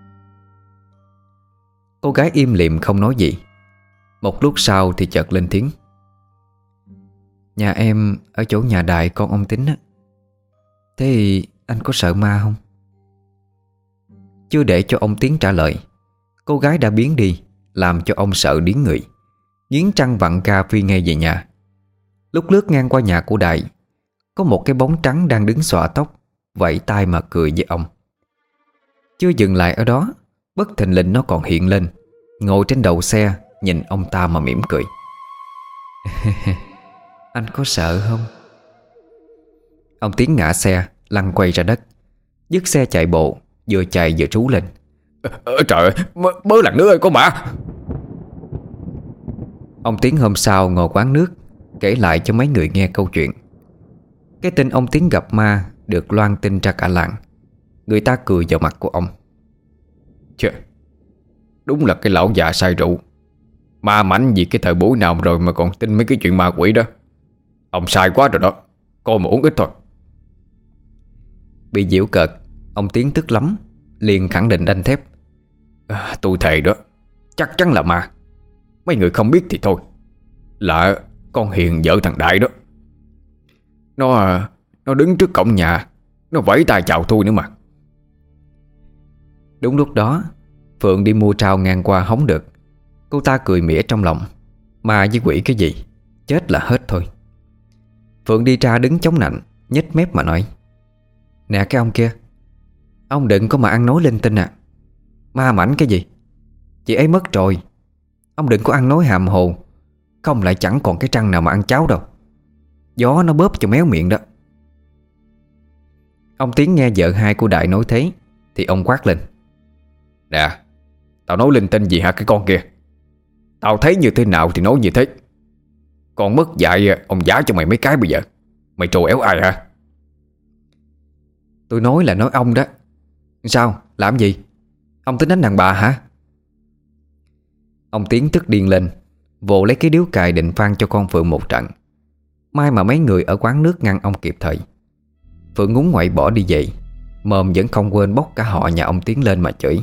Cô gái im lìm không nói gì. Một lúc sau thì chợt lên tiếng: Nhà em ở chỗ nhà Đại con ông Tính á. Thế thì anh có sợ ma không? Chưa để cho ông Tiến trả lời, cô gái đã biến đi, làm cho ông sợ điếng người. Nghiến răng vặn ga phi ngay về nhà. Lúc lướt ngang qua nhà của Đại, có một cái bóng trắng đang đứng xõa tóc, vẫy tay mà cười với ông. Chưa dừng lại ở đó, bất thình lình nó còn hiện lên, ngồi trên đầu xe, nhìn ông ta mà mỉm cười. Anh có sợ không? Ông Tiến ngã xe, lăn quay ra đất, dứt xe chạy bộ, vừa chạy vừa trú lên: Ờ, trời ơi, mớ, mớ lần nữa ơi con bà. Ông Tiến hôm sau ngồi quán nước, kể lại cho mấy người nghe câu chuyện. Cái tin ông Tiến gặp ma được loan tin ra cả làng. Người ta cười vào mặt của ông: Chà, đúng là cái lão già say rượu, ma mảnh gì cái thời buổi nào rồi mà còn tin mấy cái chuyện ma quỷ đó. Ông sai quá rồi đó, coi mà uống ít thôi. Bị giễu cợt, ông Tiến tức lắm, liền khẳng định đanh thép: à, Tôi thề đó, chắc chắn là ma. Mấy người không biết thì thôi, là con Hiền vợ thằng Đại đó. Nó Nó đứng trước cổng nhà, nó vẫy tay chào tôi nữa mà. Đúng lúc đó, Phượng đi mua trao ngang qua hóng được. Cô ta cười mỉa trong lòng: ma với quỷ cái gì, chết là hết thôi. Phượng đi ra đứng chống nạnh, nhếch mép mà nói: Nè cái ông kia, ông đừng có mà ăn nói linh tinh à. Ma mảnh cái gì, chị ấy mất rồi. Ông đừng có ăn nói hàm hồ, không lại chẳng còn cái răng nào mà ăn cháo đâu. Gió nó bóp cho méo miệng đó. Ông Tiến nghe vợ hai của Đại nói thế thì ông quát lên: Nè, tao nói linh tinh gì hả cái con kia? Tao thấy như thế nào thì nói như thế. Con mất dạy, ông giá cho mày mấy cái bây giờ. Mày trồ éo ai hả? Tôi nói là nói ông đó. Sao, làm gì? Ông tính đánh đàn bà hả? Ông Tiến tức điên lên, vồ lấy cái điếu cày định phang cho con Phượng một trận. May mà mấy người ở quán nước ngăn ông kịp thời. Phượng ngúng ngoậy bỏ đi vậy, mồm vẫn không quên bốc cả họ nhà ông Tiến lên mà chửi.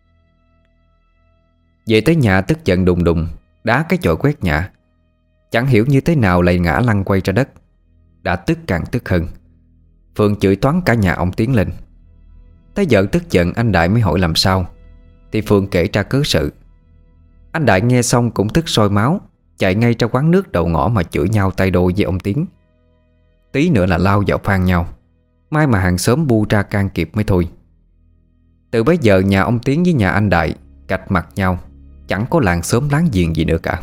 Về tới nhà tức giận đùng đùng, đá cái chổi quét nhà. Chẳng hiểu như thế nào lại ngã lăn quay ra đất. Đã tức càng tức hơn, Phượng chửi toán cả nhà ông Tiến lên. Thấy vợ tức giận, anh Đại mới hỏi làm sao, thì Phượng kể ra cớ sự. Anh Đại nghe xong cũng tức sôi máu, chạy ngay ra quán nước đầu ngõ mà chửi nhau tay đôi với ông Tiến. Tí nữa là lao vào phan nhau. May mà hàng xóm bu ra can kịp mới thôi. Từ bấy giờ nhà ông Tiến với nhà anh Đại cạch mặt nhau, chẳng có làng xóm láng giềng gì nữa cả.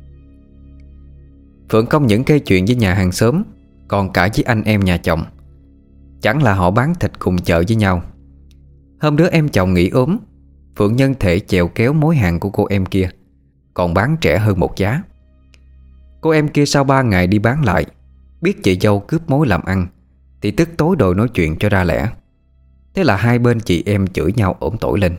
Phượng không những gây chuyện với nhà hàng xóm, còn cả với anh em nhà chồng. Chẳng là họ bán thịt cùng chợ với nhau. Hôm đứa em chồng nghỉ ốm, Phượng nhân thể chèo kéo mối hàng của cô em kia, còn bán rẻ hơn một giá. Cô em kia sau ba ngày đi bán lại, biết chị dâu cướp mối làm ăn, thì tức tối đòi nói chuyện cho ra lẽ. Thế là hai bên chị em chửi nhau ổm tỏi lên.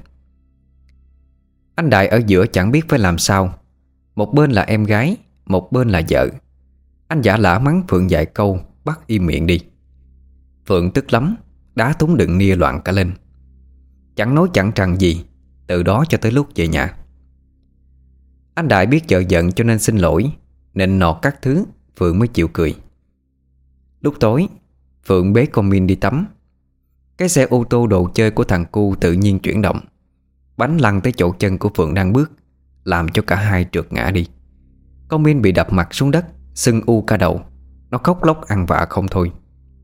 Anh Đại ở giữa chẳng biết phải làm sao. Một bên là em gái, một bên là vợ. Anh giả lả mắng Phượng vài câu, bắt im miệng đi. Phượng tức lắm, đá thúng đựng nia loạn cả lên. Chẳng nói chẳng rằng gì, từ đó cho tới lúc về nhà. Anh Đại biết vợ giận cho nên xin lỗi, nịnh nọt các thứ, Phượng mới chịu cười. Lúc tối, Phượng bế con Min đi tắm. Cái xe ô tô đồ chơi của thằng cu tự nhiên chuyển động, bánh lăn tới chỗ chân của Phượng đang bước, làm cho cả hai trượt ngã đi. Con Min bị đập mặt xuống đất, sưng u cả đầu. Nó khóc lóc ăn vạ không thôi.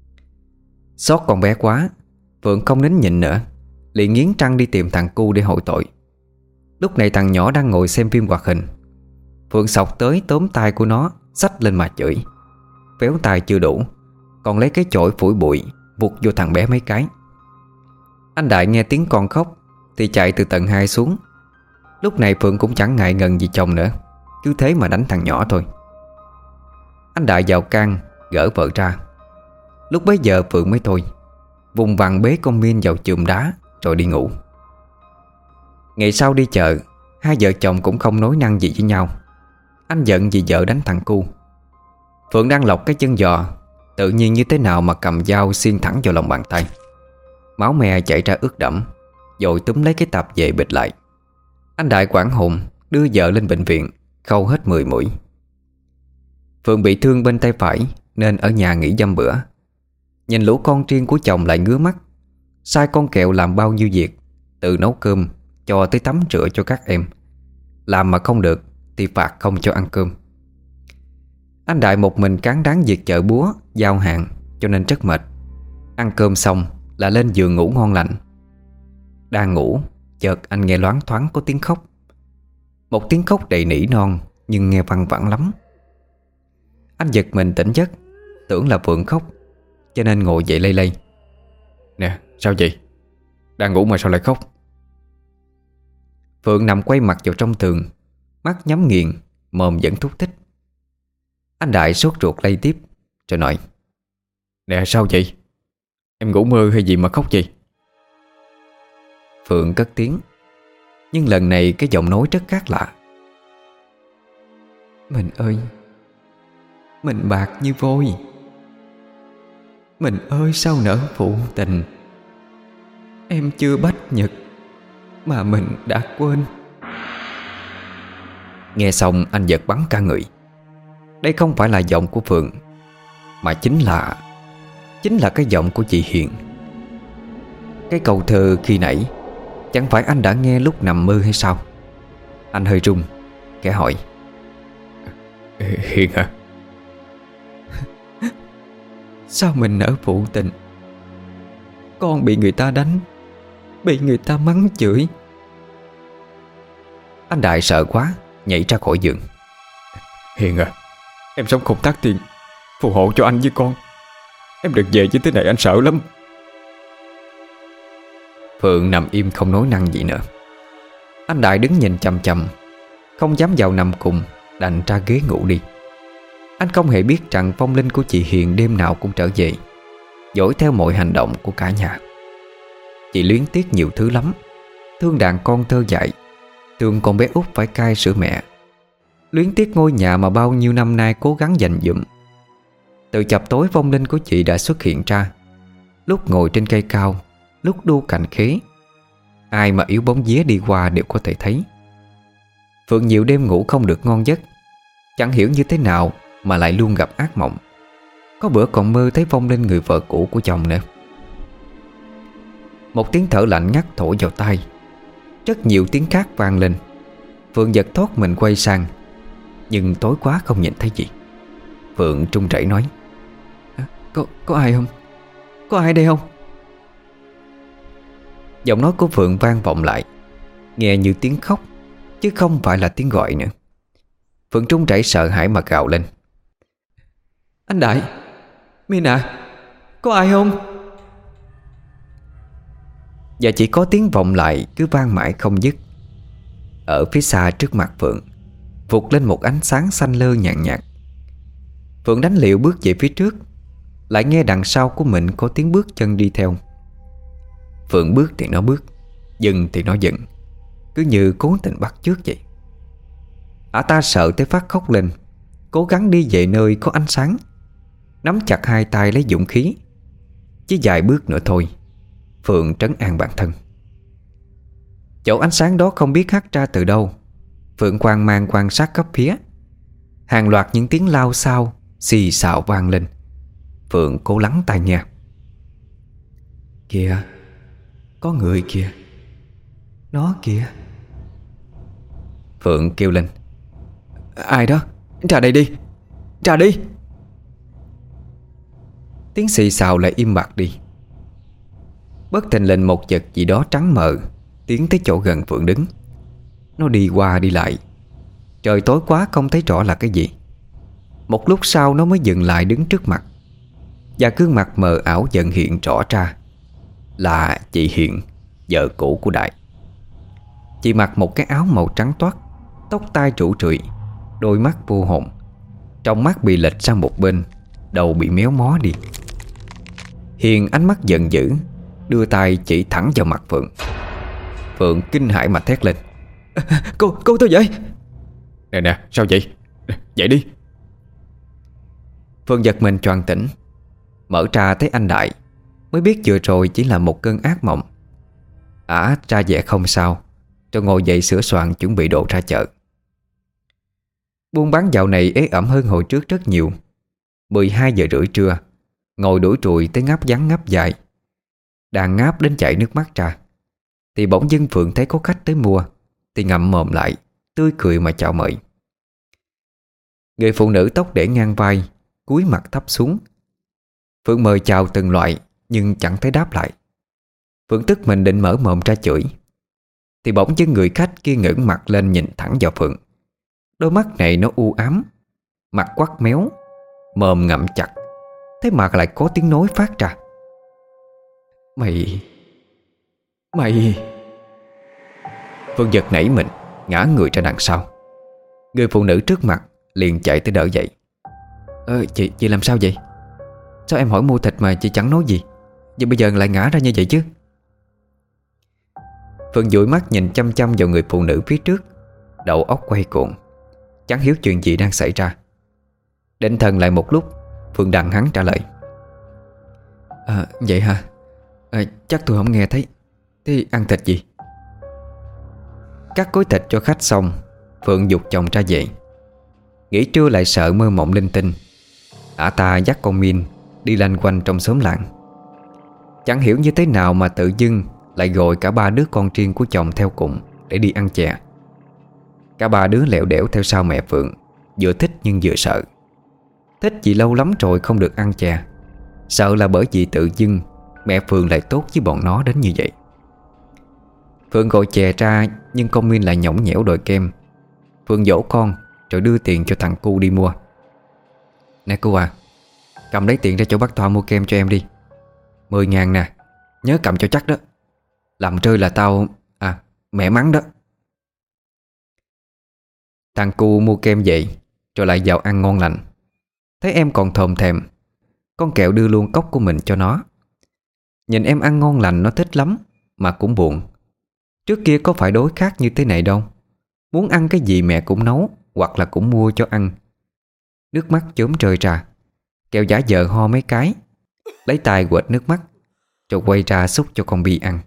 Xót con bé quá, Phượng không nín nhịn nữa, liền nghiến răng đi tìm thằng cu để hội tội. Lúc này thằng nhỏ đang ngồi xem phim hoạt hình. Phượng xộc tới tóm tay của nó, xách lên mà chửi. Véo tay chưa đủ, còn lấy cái chổi phủi bụi vụt vô thằng bé mấy cái. Anh Đại nghe tiếng con khóc thì chạy từ tầng hai xuống. Lúc này Phượng cũng chẳng ngại ngần gì chồng nữa, cứ thế mà đánh thằng nhỏ thôi. Anh Đại vào can gỡ vợ ra. Lúc bấy giờ Phượng mới thôi, vùng vằng bế con Min vào chùm đá rồi đi ngủ. Ngày sau đi chợ, hai vợ chồng cũng không nói năng gì với nhau. Anh giận vì vợ đánh thằng cu. Phượng đang lọc cái chân giò, tự nhiên như thế nào mà cầm dao xiên thẳng vào lòng bàn tay. Máu me chảy ra ướt đẫm, rồi túm lấy cái tạp về bịt lại. Anh Đại hoảng hồn đưa vợ lên bệnh viện, khâu hết mười mũi. Phượng bị thương bên tay phải nên ở nhà nghỉ dăm bữa. Nhìn lũ con riêng của chồng lại ngứa mắt, sai con Kẹo làm bao nhiêu việc, từ nấu cơm cho tới tắm rửa cho các em. Làm mà không được thì phạt không cho ăn cơm. Anh Đại một mình cán đáng việc chợ búa, giao hàng cho nên rất mệt. Ăn cơm xong là lên giường ngủ ngon lành. Đang ngủ, chợt anh nghe loáng thoáng có tiếng khóc. Một tiếng khóc đầy nỉ non nhưng nghe văng vẳng lắm. Anh giật mình tỉnh giấc, tưởng là Phượng khóc, cho nên ngồi dậy lây lây. Nè, sao vậy? Đang ngủ mà sao lại khóc? Phượng nằm quay mặt vào trong tường, mắt nhắm nghiền, mồm vẫn thúc thích. Anh Đại sốt ruột lay tiếp rồi nói: Nè, sao vậy? Em ngủ mơ hay gì mà khóc vậy? Phượng cất tiếng, nhưng lần này cái giọng nói rất khác lạ. Mình ơi, mình bạc như vôi. Mình ơi sao nỡ phụ tình. Em chưa bách nhật mà mình đã quên. Nghe xong anh giật bắn cả người. Đây không phải là giọng của Phượng, mà chính là Chính là cái giọng của chị Hiền. Cái câu thơ khi nãy chẳng phải anh đã nghe lúc nằm mơ hay sao? Anh hơi run, kẻ hỏi: Hiền hả? Sao mình nỡ phụ tình? Con bị người ta đánh, bị người ta mắng chửi. Anh Đại sợ quá, nhảy ra khỏi giường. Hiền à, em sống không thắt tiền, phù hộ cho anh với con. Em đừng về chứ thế này anh sợ lắm. Phượng nằm im không nói năng gì nữa. Anh Đại đứng nhìn chằm chằm, không dám vào nằm cùng, đành ra ghế ngủ đi. Anh không hề biết rằng vong linh của chị Hiền đêm nào cũng trở về, dõi theo mọi hành động của cả nhà. Chị luyến tiếc nhiều thứ lắm. Thương đàn con thơ dại, thương con bé út phải cai sữa mẹ, luyến tiếc ngôi nhà mà bao nhiêu năm nay cố gắng dành dụm. Từ chập tối vong linh của chị đã xuất hiện ra, lúc ngồi trên cây cao, lúc đu cành khế. Ai mà yếu bóng vía đi qua đều có thể thấy. Phượng nhiều đêm ngủ không được ngon giấc, chẳng hiểu như thế nào mà lại luôn gặp ác mộng. Có bữa còn mơ thấy vong linh người vợ cũ của chồng nữa. Một tiếng thở lạnh ngắt thổi vào tai, rất nhiều tiếng khác vang lên. Phượng giật thoát mình quay sang, nhưng tối quá không nhìn thấy gì. Phượng trung rẩy nói: à, Có có ai không? Có ai đây không? Giọng nói của Phượng vang vọng lại, nghe như tiếng khóc chứ không phải là tiếng gọi nữa. Phượng trung rẩy sợ hãi mà gào lên: Anh Đại, Min à, có ai không? Và chỉ có tiếng vọng lại cứ vang mãi không dứt. Ở phía xa trước mặt Phượng vụt lên một ánh sáng xanh lơ nhàn nhạt. Phượng đánh liều bước về phía trước, lại nghe đằng sau của mình có tiếng bước chân đi theo. Phượng bước thì nó bước, dừng thì nó dừng, cứ như cố tình bắt chước vậy. Ả ta sợ tới phát khóc lên, cố gắng đi về nơi có ánh sáng, nắm chặt hai tay lấy dũng khí. Chỉ vài bước nữa thôi, Phượng trấn an bản thân. Chỗ ánh sáng đó không biết hắt ra từ đâu. Phượng hoang mang quan sát khắp phía. Hàng loạt những tiếng lao xao, xì xào vang lên. Phượng cố lắng tai nghe. Kìa, có người kìa, nó kìa. Phượng kêu lên: Ai đó, ra đây đi, ra đi. Tiếng xì xào lại im bặt đi. Bất thình lình một vật gì đó trắng mờ tiến tới chỗ gần Phượng đứng. Nó đi qua đi lại, trời tối quá không thấy rõ là cái gì. Một lúc sau nó mới dừng lại đứng trước mặt, và gương mặt mờ ảo dần hiện rõ ra. Là chị Hiền, vợ cũ của Đại. Chị mặc một cái áo màu trắng toát, tóc tai rủ rượi, đôi mắt vô hồn, trong mắt bị lệch sang một bên, đầu bị méo mó đi. Hiền ánh mắt giận dữ, đưa tay chỉ thẳng vào mặt Phượng. Phượng kinh hãi mà thét lên: Cô, cô tôi vậy? Nè nè, sao vậy? Dậy đi. Phượng giật mình choàng tỉnh, mở ra thấy anh Đại, mới biết vừa rồi chỉ là một cơn ác mộng. Ả ra vẻ không sao, rồi ngồi dậy sửa soạn chuẩn bị đồ ra chợ. Buôn bán dạo này ế ẩm hơn hồi trước rất nhiều. mười hai giờ rưỡi trưa, ngồi đuổi trùi tới ngáp vắng ngáp dài. Đang ngáp đến chảy nước mắt ra, thì bỗng dưng Phượng thấy có khách tới mua, thì ngậm mồm lại, tươi cười mà chào mời. Người phụ nữ tóc để ngang vai, cúi mặt thấp xuống. Phượng mời chào từng loại, nhưng chẳng thấy đáp lại. Phượng tức mình định mở mồm ra chửi, thì bỗng dưng người khách kia ngẩng mặt lên nhìn thẳng vào Phượng. Đôi mắt này nó u ám, mặt quắt méo, mồm ngậm chặt, thế mà lại có tiếng nói phát ra: Mày... Mày... Phượng giật nảy mình, ngã người ra đằng sau. Người phụ nữ trước mặt liền chạy tới đỡ dậy. Ờ, chị, chị làm sao vậy? Sao em hỏi mua thịt mà chị chẳng nói gì, vậy bây giờ lại ngã ra như vậy chứ? Phượng dụi mắt nhìn chăm chăm vào người phụ nữ phía trước, đầu óc quay cuồng, chẳng hiểu chuyện gì đang xảy ra. Định thần lại một lúc, Phượng đặng hắn trả lời. À, vậy hả? À, chắc tôi không nghe thấy. Thế ăn thịt gì? Cắt khối thịt cho khách xong, Phượng giục chồng ra về. Nghỉ trưa lại sợ mơ mộng linh tinh, ả ta dắt con Min đi lanh quanh trong xóm làng. Chẳng hiểu như thế nào mà tự dưng lại gọi cả ba đứa con riêng của chồng theo cùng để đi ăn chè. Cả ba đứa lẹo đẻo theo sau mẹ Phượng, vừa thích nhưng vừa sợ. Thích vì lâu lắm rồi không được ăn chè, sợ là bởi vì tự dưng mẹ Phượng lại tốt với bọn nó đến như vậy. Phượng gọi chè ra, nhưng con Min lại nhõng nhẽo đòi kem. Phượng dỗ con rồi đưa tiền cho thằng cu đi mua. Nè cô à, cầm lấy tiền ra chỗ bác Thoa mua kem cho em đi. Mười ngàn nè, nhớ cầm cho chắc đó. Làm rơi là tao... À, mẹ mắng đó. Thằng cu mua kem vậy rồi lại vào ăn ngon lành. Thấy em còn thòm thèm, con kẹo đưa luôn cốc của mình cho nó. Nhìn em ăn ngon lành nó thích lắm, mà cũng buồn. Trước kia có phải đối khác như thế này đâu. Muốn ăn cái gì mẹ cũng nấu, hoặc là cũng mua cho ăn. Nước mắt chớm rơi ra. Kẹo giả vờ ho mấy cái, lấy tay quệt nước mắt, rồi quay ra xúc cho con Bi ăn.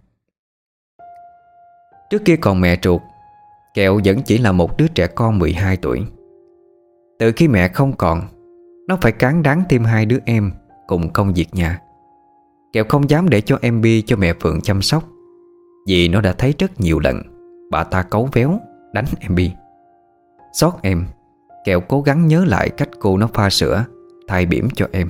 Trước kia còn mẹ ruột, Kẹo vẫn chỉ là một đứa trẻ con mười hai tuổi. Từ khi mẹ không còn, nó phải cán đáng thêm hai đứa em cùng công việc nhà. Kẹo không dám để cho em Bi cho mẹ Phượng chăm sóc, vì nó đã thấy rất nhiều lần bà ta cấu véo, đánh em Bi. Xót em, Kẹo cố gắng nhớ lại cách cô nó pha sữa, thay bỉm cho em.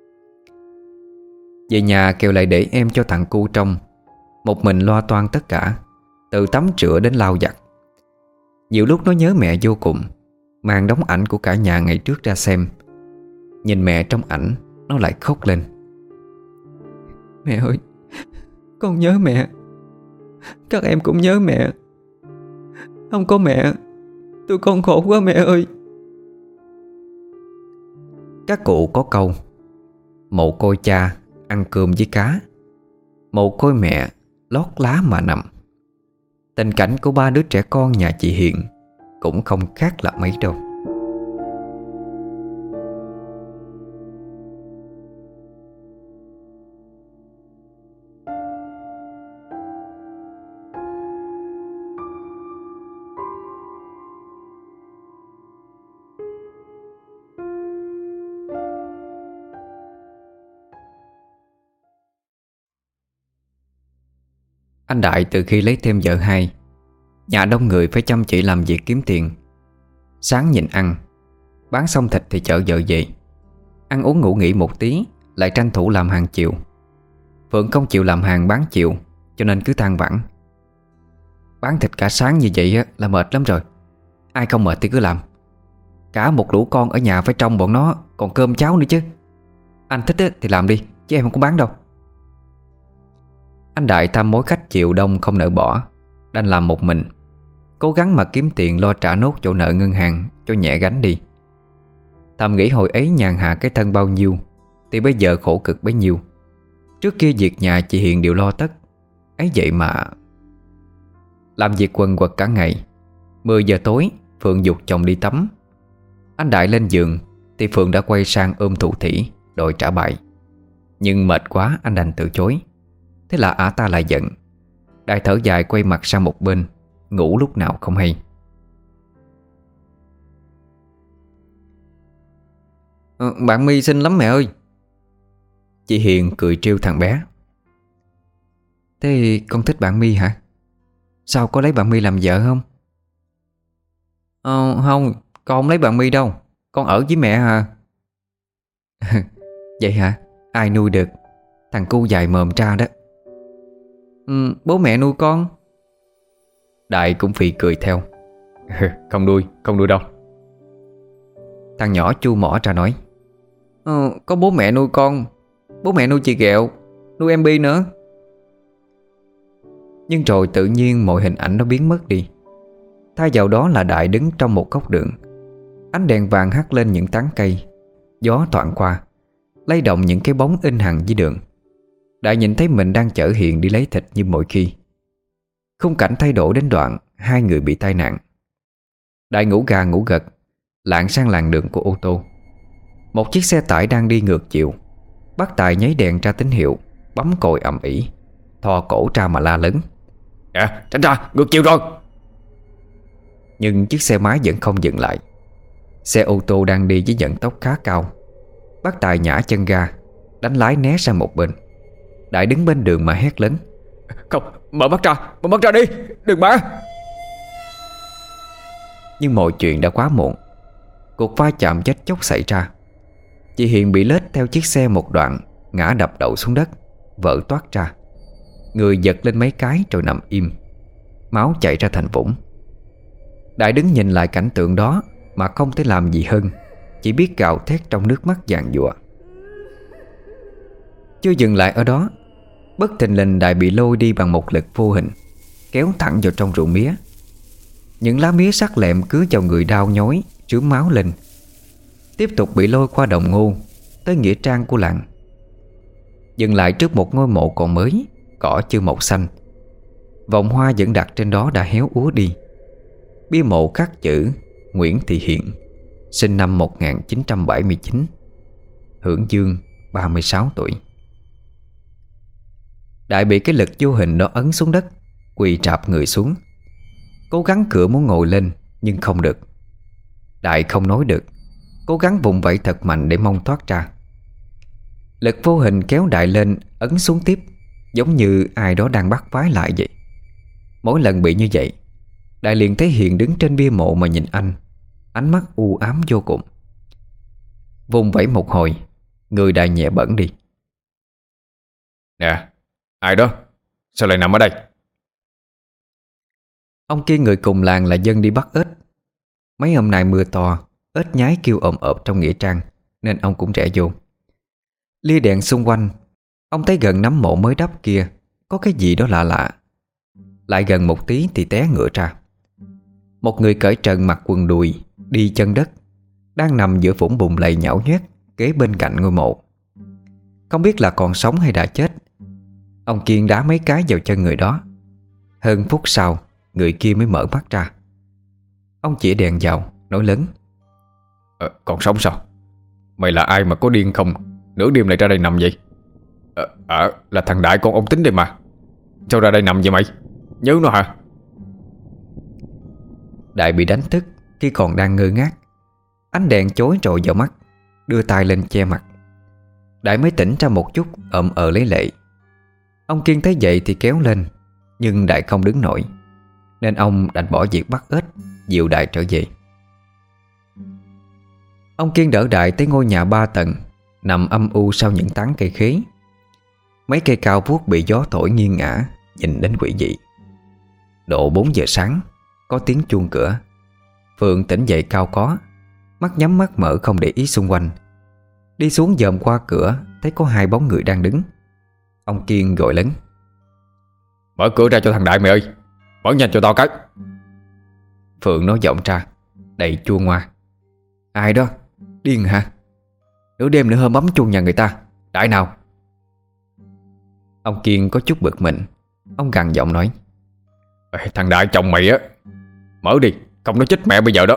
Về nhà Kẹo lại để em cho thằng cu trông, một mình lo toan tất cả, từ tắm rửa đến lau giặt. Nhiều lúc nó nhớ mẹ vô cùng, mang đống ảnh của cả nhà ngày trước ra xem. Nhìn mẹ trong ảnh, nó lại khóc lên. Mẹ ơi, con nhớ mẹ. Các em cũng nhớ mẹ. Không có mẹ, tụi con khổ quá mẹ ơi. Các cụ có câu: mồ côi cha ăn cơm với cá, mồ côi mẹ lót lá mà nằm. Tình cảnh của ba đứa trẻ con nhà chị Hiền cũng không khác là mấy đâu. Anh Đại từ khi lấy thêm vợ hai, nhà đông người phải chăm chỉ làm việc kiếm tiền. Sáng nhìn ăn, bán xong thịt thì chở vợ về. Ăn uống ngủ nghỉ một tí, lại tranh thủ làm hàng chiều. Phượng không chịu làm hàng bán chiều, cho nên cứ than vãn: bán thịt cả sáng như vậy là mệt lắm rồi. Ai không mệt thì cứ làm. Cả một lũ con ở nhà phải trông bọn nó, còn cơm cháo nữa chứ. Anh thích thì làm đi, chứ em không có bán đâu. Anh Đại thăm mối khách chiều đông không nỡ bỏ, đành làm một mình, cố gắng mà kiếm tiền lo trả nốt chỗ nợ ngân hàng cho nhẹ gánh đi. Thầm nghĩ hồi ấy nhàn hạ cái thân bao nhiêu thì bây giờ khổ cực bấy nhiêu. Trước kia việc nhà chị Hiền đều lo tất, ấy vậy mà. Làm việc quần quật cả ngày. Mười giờ tối Phượng giục chồng đi tắm. Anh Đại lên giường thì Phượng đã quay sang ôm thủ thỉ đòi trả bài. Nhưng mệt quá anh đành từ chối. Thế là ả ta lại giận. Đại thở dài quay mặt sang một bên, ngủ lúc nào không hay. ờ, Bạn My xinh lắm mẹ ơi. Chị Hiền cười trêu thằng bé. Thế con thích bạn My hả? Sao có lấy bạn My làm vợ không? Ờ không, con không lấy bạn My đâu. Con ở với mẹ hả? Vậy hả? Ai nuôi được? Thằng cu dài mồm ra đó. Ừ, bố mẹ nuôi con. Đại cũng phì cười theo. Không nuôi, không nuôi đâu. Thằng nhỏ chu mỏ ra nói: ờ, có bố mẹ nuôi con. Bố mẹ nuôi chị Ghẹo, nuôi em Bi nữa. Nhưng rồi tự nhiên mọi hình ảnh nó biến mất đi. Thay vào đó là Đại đứng trong một góc đường. Ánh đèn vàng hắt lên những tán cây, gió thoảng qua, lay động những cái bóng in hằn dưới đường. Đại nhìn thấy mình đang chở Hiền đi lấy thịt như mọi khi. Khung cảnh thay đổi đến đoạn hai người bị tai nạn. Đại ngủ gà ngủ gật, lạng sang làn đường của ô tô. Một chiếc xe tải đang đi ngược chiều. Bác Tài nháy đèn ra tín hiệu, bấm còi ầm ĩ, thò cổ ra mà la lớn: Nè, tránh ra, ngược chiều rồi. Nhưng chiếc xe máy vẫn không dừng lại. Xe ô tô đang đi với vận tốc khá cao. Bác Tài nhả chân ga, đánh lái né sang một bên. Đại đứng bên đường mà hét lớn: Không, mở mắt ra, mở mắt ra đi, đừng mà. Nhưng mọi chuyện đã quá muộn. Cuộc va chạm chết chóc xảy ra. Chị Hiền bị lết theo chiếc xe một đoạn, ngã đập đầu xuống đất, vỡ toát ra. Người giật lên mấy cái rồi nằm im, máu chảy ra thành vũng. Đại đứng nhìn lại cảnh tượng đó mà không thể làm gì hơn, chỉ biết gào thét trong nước mắt giàn giụa. Chưa dừng lại ở đó, bất thình lình Đại bị lôi đi bằng một lực vô hình, kéo thẳng vào trong ruộng mía. Những lá mía sắc lẹm cứ vào người đau nhói, trướng máu lên. Tiếp tục bị lôi qua đồng ngô, tới nghĩa trang của làng. Dừng lại trước một ngôi mộ còn mới, cỏ chưa mọc xanh. Vòng hoa vẫn đặt trên đó đã héo úa đi. Bia mộ khắc chữ Nguyễn Thị Hiền, sinh năm một nghìn chín trăm bảy mươi chín, hưởng dương, ba mươi sáu tuổi. Đại bị cái lực vô hình đó ấn xuống đất, quỳ rạp người xuống. Cố gắng cựa muốn ngồi lên nhưng không được. Đại không nói được, cố gắng vùng vẫy thật mạnh để mong thoát ra. Lực vô hình kéo Đại lên, ấn xuống tiếp, giống như ai đó đang bắt vái lại vậy. Mỗi lần bị như vậy, Đại liền thấy Hiền đứng trên bia mộ mà nhìn anh, ánh mắt u ám vô cùng. Vùng vẫy một hồi, người Đại nhẹ bẫng đi. Nè, ai đó? Sao lại nằm ở đây? Ông kia người cùng làng là dân đi bắt ếch. Mấy hôm nay mưa to, ếch nhái kêu ồm ộp trong nghĩa trang, nên ông cũng rẽ vô. Lia đèn xung quanh, ông thấy gần nắm mộ mới đắp kia có cái gì đó lạ lạ. Lại gần một tí thì té ngửa ra. Một người cởi trần mặc quần đùi, đi chân đất, đang nằm giữa vũng bùn lầy nhão nhoét kế bên cạnh ngôi mộ. Không biết là còn sống hay đã chết. Ông Kiên đá mấy cái vào chân người đó. Hơn phút sau, người kia mới mở mắt ra. Ông chỉ đèn vào, nói lớn: ờ, Còn sống sao? Mày là ai mà có điên không? Nửa đêm lại ra đây nằm vậy? Ờ, à, là thằng Đại con ông Tính đây mà. Sao ra đây nằm vậy mày? Nhớ nó hả? Đại bị đánh thức khi còn đang ngơ ngác. Ánh đèn chói trội vào mắt, đưa tay lên che mặt. Đại mới tỉnh ra một chút, ậm ờ lấy lệ. Ông Kiên thấy vậy thì kéo lên, nhưng Đại không đứng nổi, nên ông đành bỏ việc bắt ếch, dìu Đại trở về. Ông Kiên đỡ Đại tới ngôi nhà ba tầng, nằm âm u sau những tán cây khế. Mấy cây cao vuốt bị gió thổi nghiêng ngả, nhìn đến quỷ dị. Độ bốn giờ sáng, có tiếng chuông cửa. Phượng tỉnh dậy cao có, mắt nhắm mắt mở không để ý xung quanh. Đi xuống dòm qua cửa, thấy có hai bóng người đang đứng. Ông Kiên gọi lớn: Mở cửa ra cho thằng Đại mày ơi, mở nhanh cho tao cái. Phượng nói vọng ra, đầy chua ngoa: Ai đó? Điên hả? Nửa đêm nữa hôm bấm chuông nhà người ta. Đại nào? Ông Kiên có chút bực mình. Ông gằn giọng nói: Ê, thằng Đại chồng mày á, mở đi, không nó chết mẹ bây giờ đó.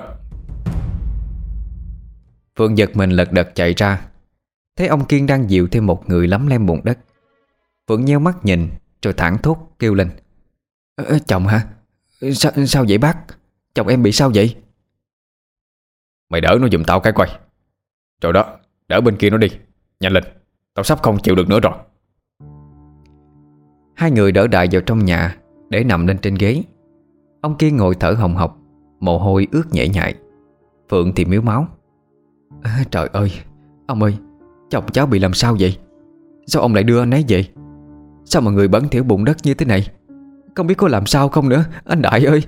Phượng giật mình lật đật chạy ra, thấy ông Kiên đang dìu thêm một người lấm lem bùn đất. Phượng nheo mắt nhìn, rồi thảng thốt kêu lên: Ê, chồng hả? Sao, sao vậy bác? Chồng em bị sao vậy? Mày đỡ nó giùm tao cái quay. Rồi đó, đỡ bên kia nó đi. Nhanh lên, tao sắp không chịu được nữa rồi. Hai người đỡ Đại vào trong nhà, để nằm lên trên ghế. Ông Kiên ngồi thở hồng hộc, mồ hôi ướt nhễ nhại. Phượng thì miếu máu: à, Trời ơi, ông ơi, chồng cháu bị làm sao vậy? Sao ông lại đưa anh ấy vậy? Sao mà người bẩn thỉu bùn đất như thế này? Không biết có làm sao không nữa, anh Đại ơi.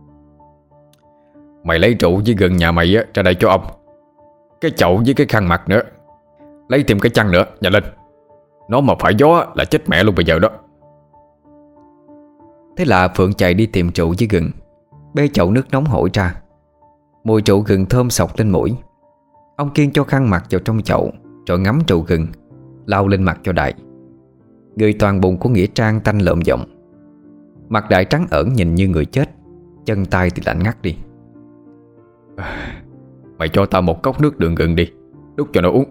Mày lấy trụ với gần nhà mày á ra đây cho ông. Cái chậu với cái khăn mặt nữa. Lấy thêm cái chăn nữa, nhanh lên. Nó mà phải gió là chết mẹ luôn bây giờ đó. Thế là Phượng chạy đi tìm trụ với gừng, bê chậu nước nóng hổi ra. Mùi trụ gừng thơm sộc lên mũi. Ông Kiên cho khăn mặt vào trong chậu, rồi ngắm trụ gừng, lau lên mặt cho Đại. Người toàn bùn của nghĩa trang tanh lợm giọng. Mặt Đại trắng ẩn nhìn như người chết, chân tay thì lạnh ngắt đi. Mày cho tao một cốc nước đường gừng đi, đút cho nó uống.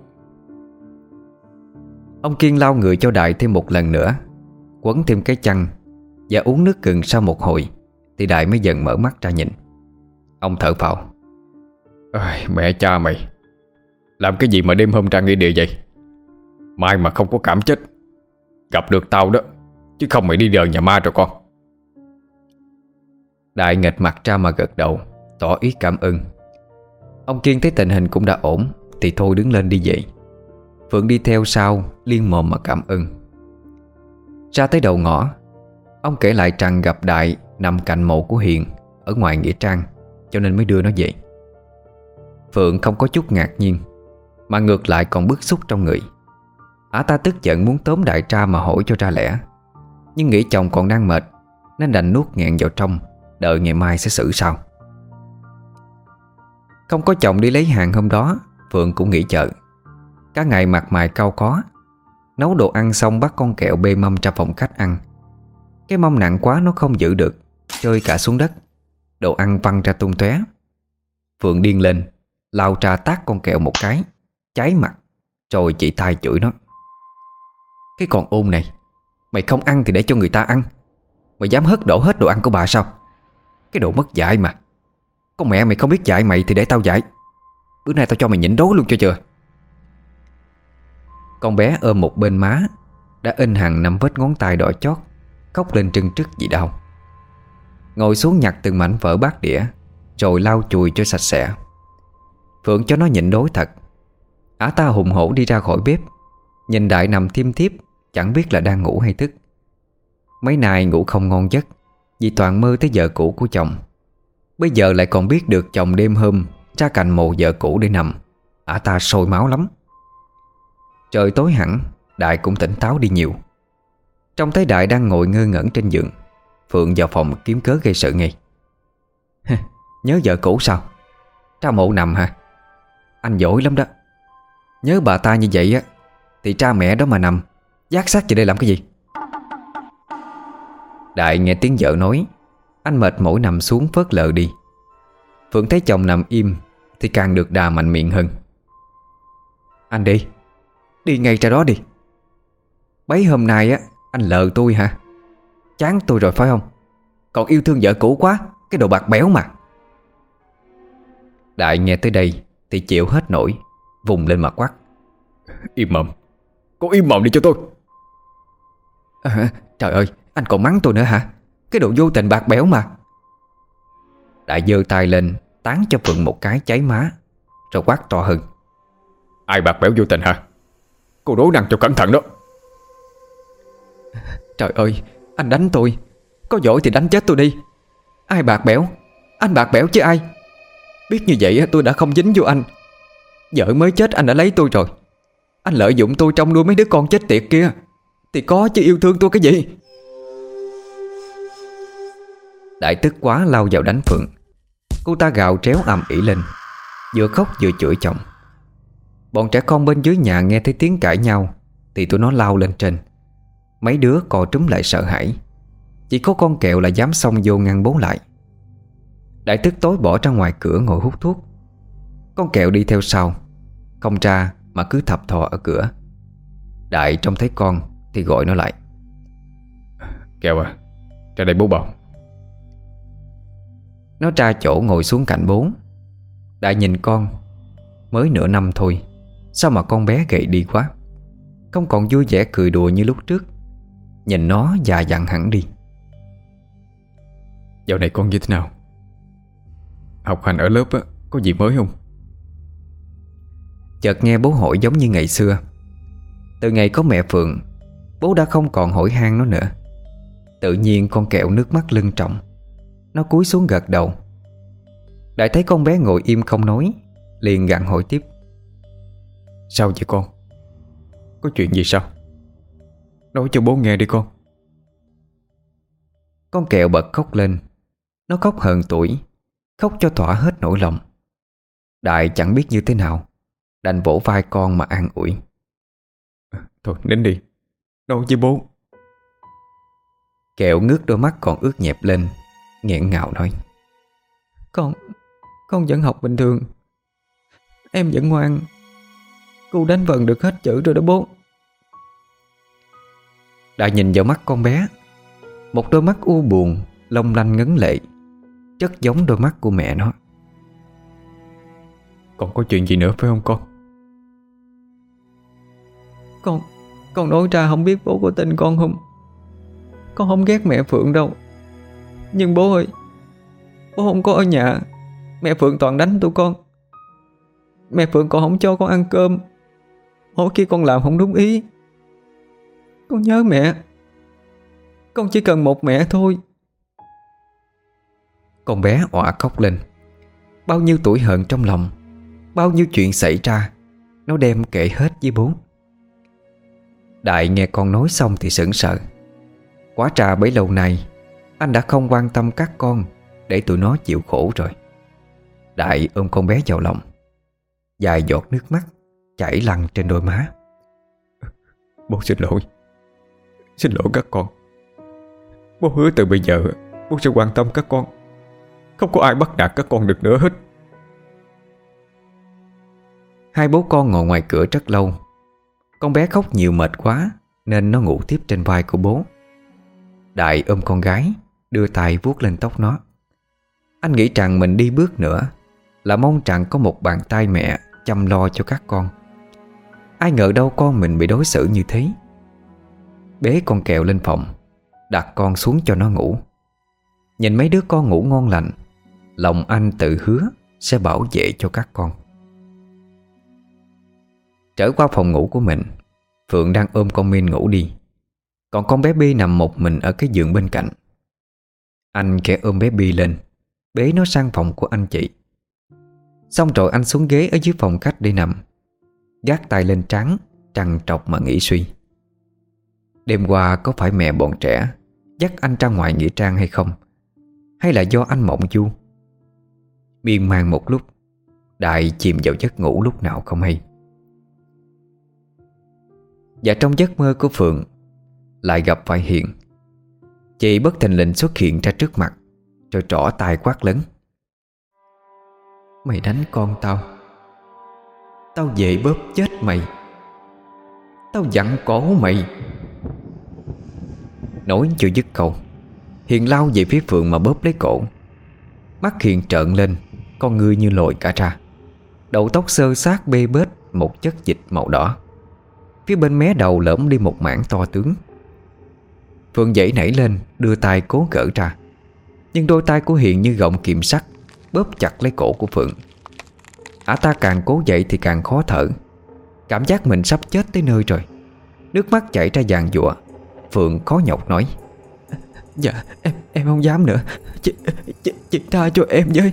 Ông Kiên lau người cho Đại thêm một lần nữa, quấn thêm cái chăn và uống nước gừng. Sau một hồi thì Đại mới dần mở mắt ra nhìn. Ông thở phào: Ôi, mẹ cha mày, làm cái gì mà đêm hôm ra nghĩa địa vậy? Mai mà không có cảm chết, gặp được tao đó, chứ không mày đi đờn nhà ma rồi con. Đại nghệch mặt ra mà gật đầu, tỏ ý cảm ơn. Ông Kiên thấy tình hình cũng đã ổn thì thôi đứng lên đi về. Phượng đi theo sau, liên mồm mà cảm ơn. Ra tới đầu ngõ, ông kể lại rằng gặp Đại nằm cạnh mộ của Hiền ở ngoài nghĩa trang, cho nên mới đưa nó về. Phượng không có chút ngạc nhiên, mà ngược lại còn bức xúc trong người. Ả ta tức giận muốn tóm Đại ra mà hỏi cho ra lẽ, nhưng nghĩ chồng còn đang mệt nên đành nuốt nghẹn vào trong, đợi ngày mai sẽ xử sao. Không có chồng đi lấy hàng hôm đó, Phượng cũng nghỉ chợ. Cả ngày mặt mày cau có. Nấu đồ ăn xong bắt con Kẹo bê mâm ra phòng khách ăn. Cái mâm nặng quá nó không giữ được, rơi cả xuống đất. Đồ ăn văng ra tung tóe. Phượng điên lên, lao ra tát con Kẹo một cái, cháy mặt, rồi chị tay chửi nó: Cái con ôn này, mày không ăn thì để cho người ta ăn, mày dám hất đổ hết đồ ăn của bà sao? Cái đồ mất dạy mà. Con mẹ mày không biết dạy mày thì để tao dạy. Bữa nay tao cho mày nhịn đói luôn cho chưa. Con bé ôm một bên má đã in hằn năm vết ngón tay đỏ chót, khóc lên trưng trức vì đau. Ngồi xuống nhặt từng mảnh vỡ bát đĩa, rồi lau chùi cho sạch sẽ. Phượng cho nó nhịn đói thật. Ả ta hùng hổ đi ra khỏi bếp, nhìn Đại nằm thiêm thiếp, chẳng biết là đang ngủ hay thức. Mấy nay ngủ không ngon giấc, vì toàn mơ tới vợ cũ của chồng. Bây giờ lại còn biết được chồng đêm hôm ra cạnh mộ vợ cũ để nằm. Ả ta sôi máu lắm. Trời tối hẳn, Đại cũng tỉnh táo đi nhiều. Trông thấy Đại đang ngồi ngơ ngẩn trên giường, Phượng vào phòng kiếm cớ gây sự ngay. Nhớ vợ cũ sao? Ra mộ nằm hả? Anh giỏi lắm đó. Nhớ bà ta như vậy á thì cha mẹ đó mà nằm vác xác về đây làm cái gì? Đại nghe tiếng vợ nói, anh mệt mỏi nằm xuống phớt lờ đi. Phượng thấy chồng nằm im thì càng được đà mạnh miệng hơn. Anh đi, đi ngay ra đó đi. Bấy hôm nay á anh lờ tôi hả? Chán tôi rồi phải không? Còn yêu thương vợ cũ quá, cái đồ bạc béo mà. Đại nghe tới đây thì chịu hết nổi, vùng lên mà quát: Im mồm, có im mồm đi cho tôi. À, trời ơi, anh còn mắng tôi nữa hả? Cái đồ vô tình bạc béo mà. Đại giơ tay lên tán cho Phượng một cái cháy má, rồi quát to hơn: Ai bạc béo vô tình hả? Cô đố năng cho cẩn thận đó. Trời ơi, anh đánh tôi, có giỏi thì đánh chết tôi đi. Ai bạc bẽo? Anh bạc bẽo chứ ai. Biết như vậy tôi đã không dính vô anh. Vợ mới chết anh đã lấy tôi rồi. Anh lợi dụng tôi trong nuôi mấy đứa con chết tiệt kia thì có chứ yêu thương tôi cái gì. Đại tức quá lao vào đánh Phượng. Cô ta gào tréo ầm ĩ lên, vừa khóc vừa chửi chồng. Bọn trẻ con bên dưới nhà nghe thấy tiếng cãi nhau thì tụi nó lao lên trên. Mấy đứa co trúm lại sợ hãi. Chỉ có con Kẹo là dám xông vô ngăn bố lại. Đại tức tối bỏ ra ngoài cửa ngồi hút thuốc. Con Kẹo đi theo sau, không ra mà cứ thập thò ở cửa. Đại trông thấy con thì gọi nó lại: Kẹo à, ra đây bố bảo. Nó ra chỗ ngồi xuống cạnh bố. Đại nhìn con, mới nửa năm thôi, sao mà con bé gầy đi quá, không còn vui vẻ cười đùa như lúc trước. Nhìn nó già dặn hẳn đi. Dạo này con như thế nào? Học hành ở lớp á, có gì mới không? Chợt nghe bố hỏi giống như ngày xưa. Từ ngày có mẹ Phượng, bố đã không còn hỏi han nó nữa. Tự nhiên con Kẹo nước mắt lưng tròng. Nó cúi xuống gật đầu. Đại thấy con bé ngồi im không nói, liền gặng hỏi tiếp: Sao vậy con? Có chuyện gì sao? Nói cho bố nghe đi con. Con Kẹo bật khóc lên. Nó khóc hờn tuổi, khóc cho thỏa hết nỗi lòng. Đại chẳng biết như thế nào, đành vỗ vai con mà an ủi: Thôi nín đi, nói với bố. Kẹo ngước đôi mắt còn ướt nhẹp lên, nghẹn ngào nói: Con Con vẫn học bình thường. Em vẫn ngoan. Cô đánh vần được hết chữ rồi đó bố. Đại nhìn vào mắt con bé, một đôi mắt u buồn, long lanh ngấn lệ, rất giống đôi mắt của mẹ nó. Còn có chuyện gì nữa phải không con? Con Con nói ra không biết bố có tin con không? Con không ghét mẹ Phượng đâu, nhưng bố ơi, bố không có ở nhà, mẹ Phượng toàn đánh tụi con. Mẹ Phượng còn không cho con ăn cơm mỗi khi con làm không đúng ý. Con nhớ mẹ. Con chỉ cần một mẹ thôi. Con bé òa khóc lên. Bao nhiêu tủi hờn trong lòng, bao nhiêu chuyện xảy ra, nó đem kể hết với bố. Đại nghe con nói xong thì sững sờ. Quá trà bấy lâu nay anh đã không quan tâm các con, để tụi nó chịu khổ rồi. Đại ôm con bé vào lòng, vài giọt nước mắt chảy lăn trên đôi má. Bố xin lỗi. Xin lỗi các con. Bố hứa từ bây giờ bố sẽ quan tâm các con, không có ai bắt nạt các con được nữa hết. Hai bố con ngồi ngoài cửa rất lâu. Con bé khóc nhiều mệt quá nên nó ngủ tiếp trên vai của bố. Đại ôm con gái, đưa tay vuốt lên tóc nó. Anh nghĩ rằng mình đi bước nữa là mong rằng có một bàn tay mẹ chăm lo cho các con. Ai ngờ đâu con mình bị đối xử như thế. Bế con Kẹo lên phòng, đặt con xuống cho nó ngủ. Nhìn mấy đứa con ngủ ngon lành, lòng anh tự hứa sẽ bảo vệ cho các con. Trở qua phòng ngủ của mình, Phượng đang ôm con Min ngủ đi, còn con bé Bi nằm một mình ở cái giường bên cạnh. Anh khẽ ôm bé Bi lên, bế nó sang phòng của anh chị. Xong rồi anh xuống ghế ở dưới phòng khách để nằm, gác tay lên trán, trằn trọc mà nghĩ suy. Đêm qua có phải mẹ bọn trẻ dắt anh ra ngoài nghĩa trang hay không? Hay là do anh mộng du? Miên man một lúc, Đại chìm vào giấc ngủ lúc nào không hay. Và trong giấc mơ của Phượng lại gặp phải Hiền. Chị bất thình lình xuất hiện ra trước mặt, rồi trỏ tay quát lớn: "Mày đánh con tao, tao về bóp chết mày. Tao dặn cổ mày." Nói chưa dứt câu, Hiền lao về phía Phượng mà bóp lấy cổ. Mắt Hiền trợn lên, con ngươi như lồi cả ra. Đầu tóc xơ xác bê bết một chất dịch màu đỏ. Phía bên mé đầu lõm đi một mảng to tướng. Phượng dãy nảy lên, đưa tay cố gỡ ra, nhưng đôi tay của Hiền như gọng kìm sắt bóp chặt lấy cổ của Phượng. Ả ta càng cố dậy thì càng khó thở, cảm giác mình sắp chết tới nơi rồi. Nước mắt chảy ra giàn giụa. Phượng khó nhọc nói: "Dạ em em không dám nữa. Chị, chị, chị tha cho em với."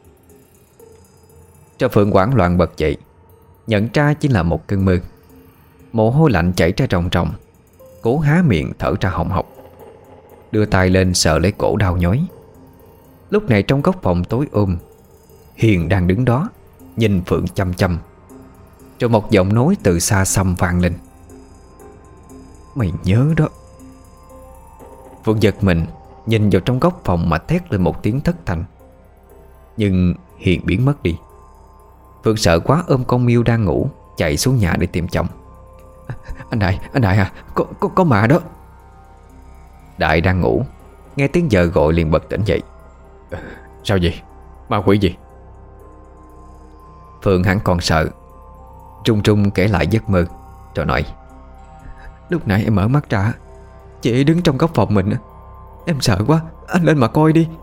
Cho Phượng hoảng loạn bật dậy, nhận ra chỉ là một cơn mơ. Mồ hôi lạnh chảy ra ròng ròng, cố há miệng thở ra hồng hộc. Đưa tay lên sờ lấy cổ đau nhói. Lúc này trong góc phòng tối ôm, Hiền đang đứng đó nhìn Phượng chăm chăm. Rồi một giọng nói từ xa xăm vang lên: "Mày nhớ đó." Phượng giật mình, nhìn vào trong góc phòng mà thét lên một tiếng thất thanh. Nhưng Hiền biến mất đi. Phượng sợ quá ôm con Miêu đang ngủ, chạy xuống nhà để tìm chồng. Anh Đại, anh Đại à, có, có, có mà đó." Đại đang ngủ, nghe tiếng vợ gọi liền bật tỉnh dậy. "Sao vậy? Ma quỷ gì?" Phượng hẳn còn sợ, trung trung kể lại giấc mơ, rồi nói: "Lúc nãy em mở mắt ra, chị ấy đứng trong góc phòng mình. Em sợ quá, anh lên mà coi đi."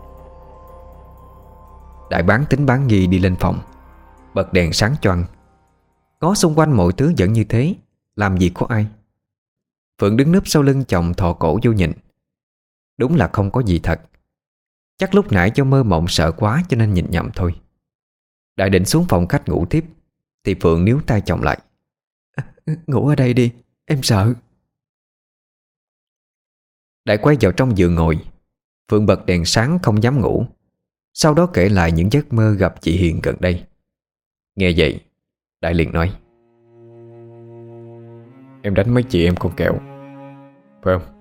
Đại bán tính bán nghi đi lên phòng, bật đèn sáng choang. Có xung quanh mọi thứ vẫn như thế, làm gì có ai. Phượng đứng núp sau lưng chồng, thò cổ vô nhìn. Đúng là không có gì thật. Chắc lúc nãy do mơ mộng sợ quá cho nên nhìn nhầm thôi. Đại định xuống phòng khách ngủ tiếp thì Phượng níu tay chồng lại: "Ngủ ở đây đi, em sợ." Đại quay vào trong giường ngồi. Phượng bật đèn sáng không dám ngủ. Sau đó kể lại những giấc mơ gặp chị Hiền gần đây. Nghe vậy, Đại liền nói: "Em đánh mấy chị em con Kẹo, phải không?"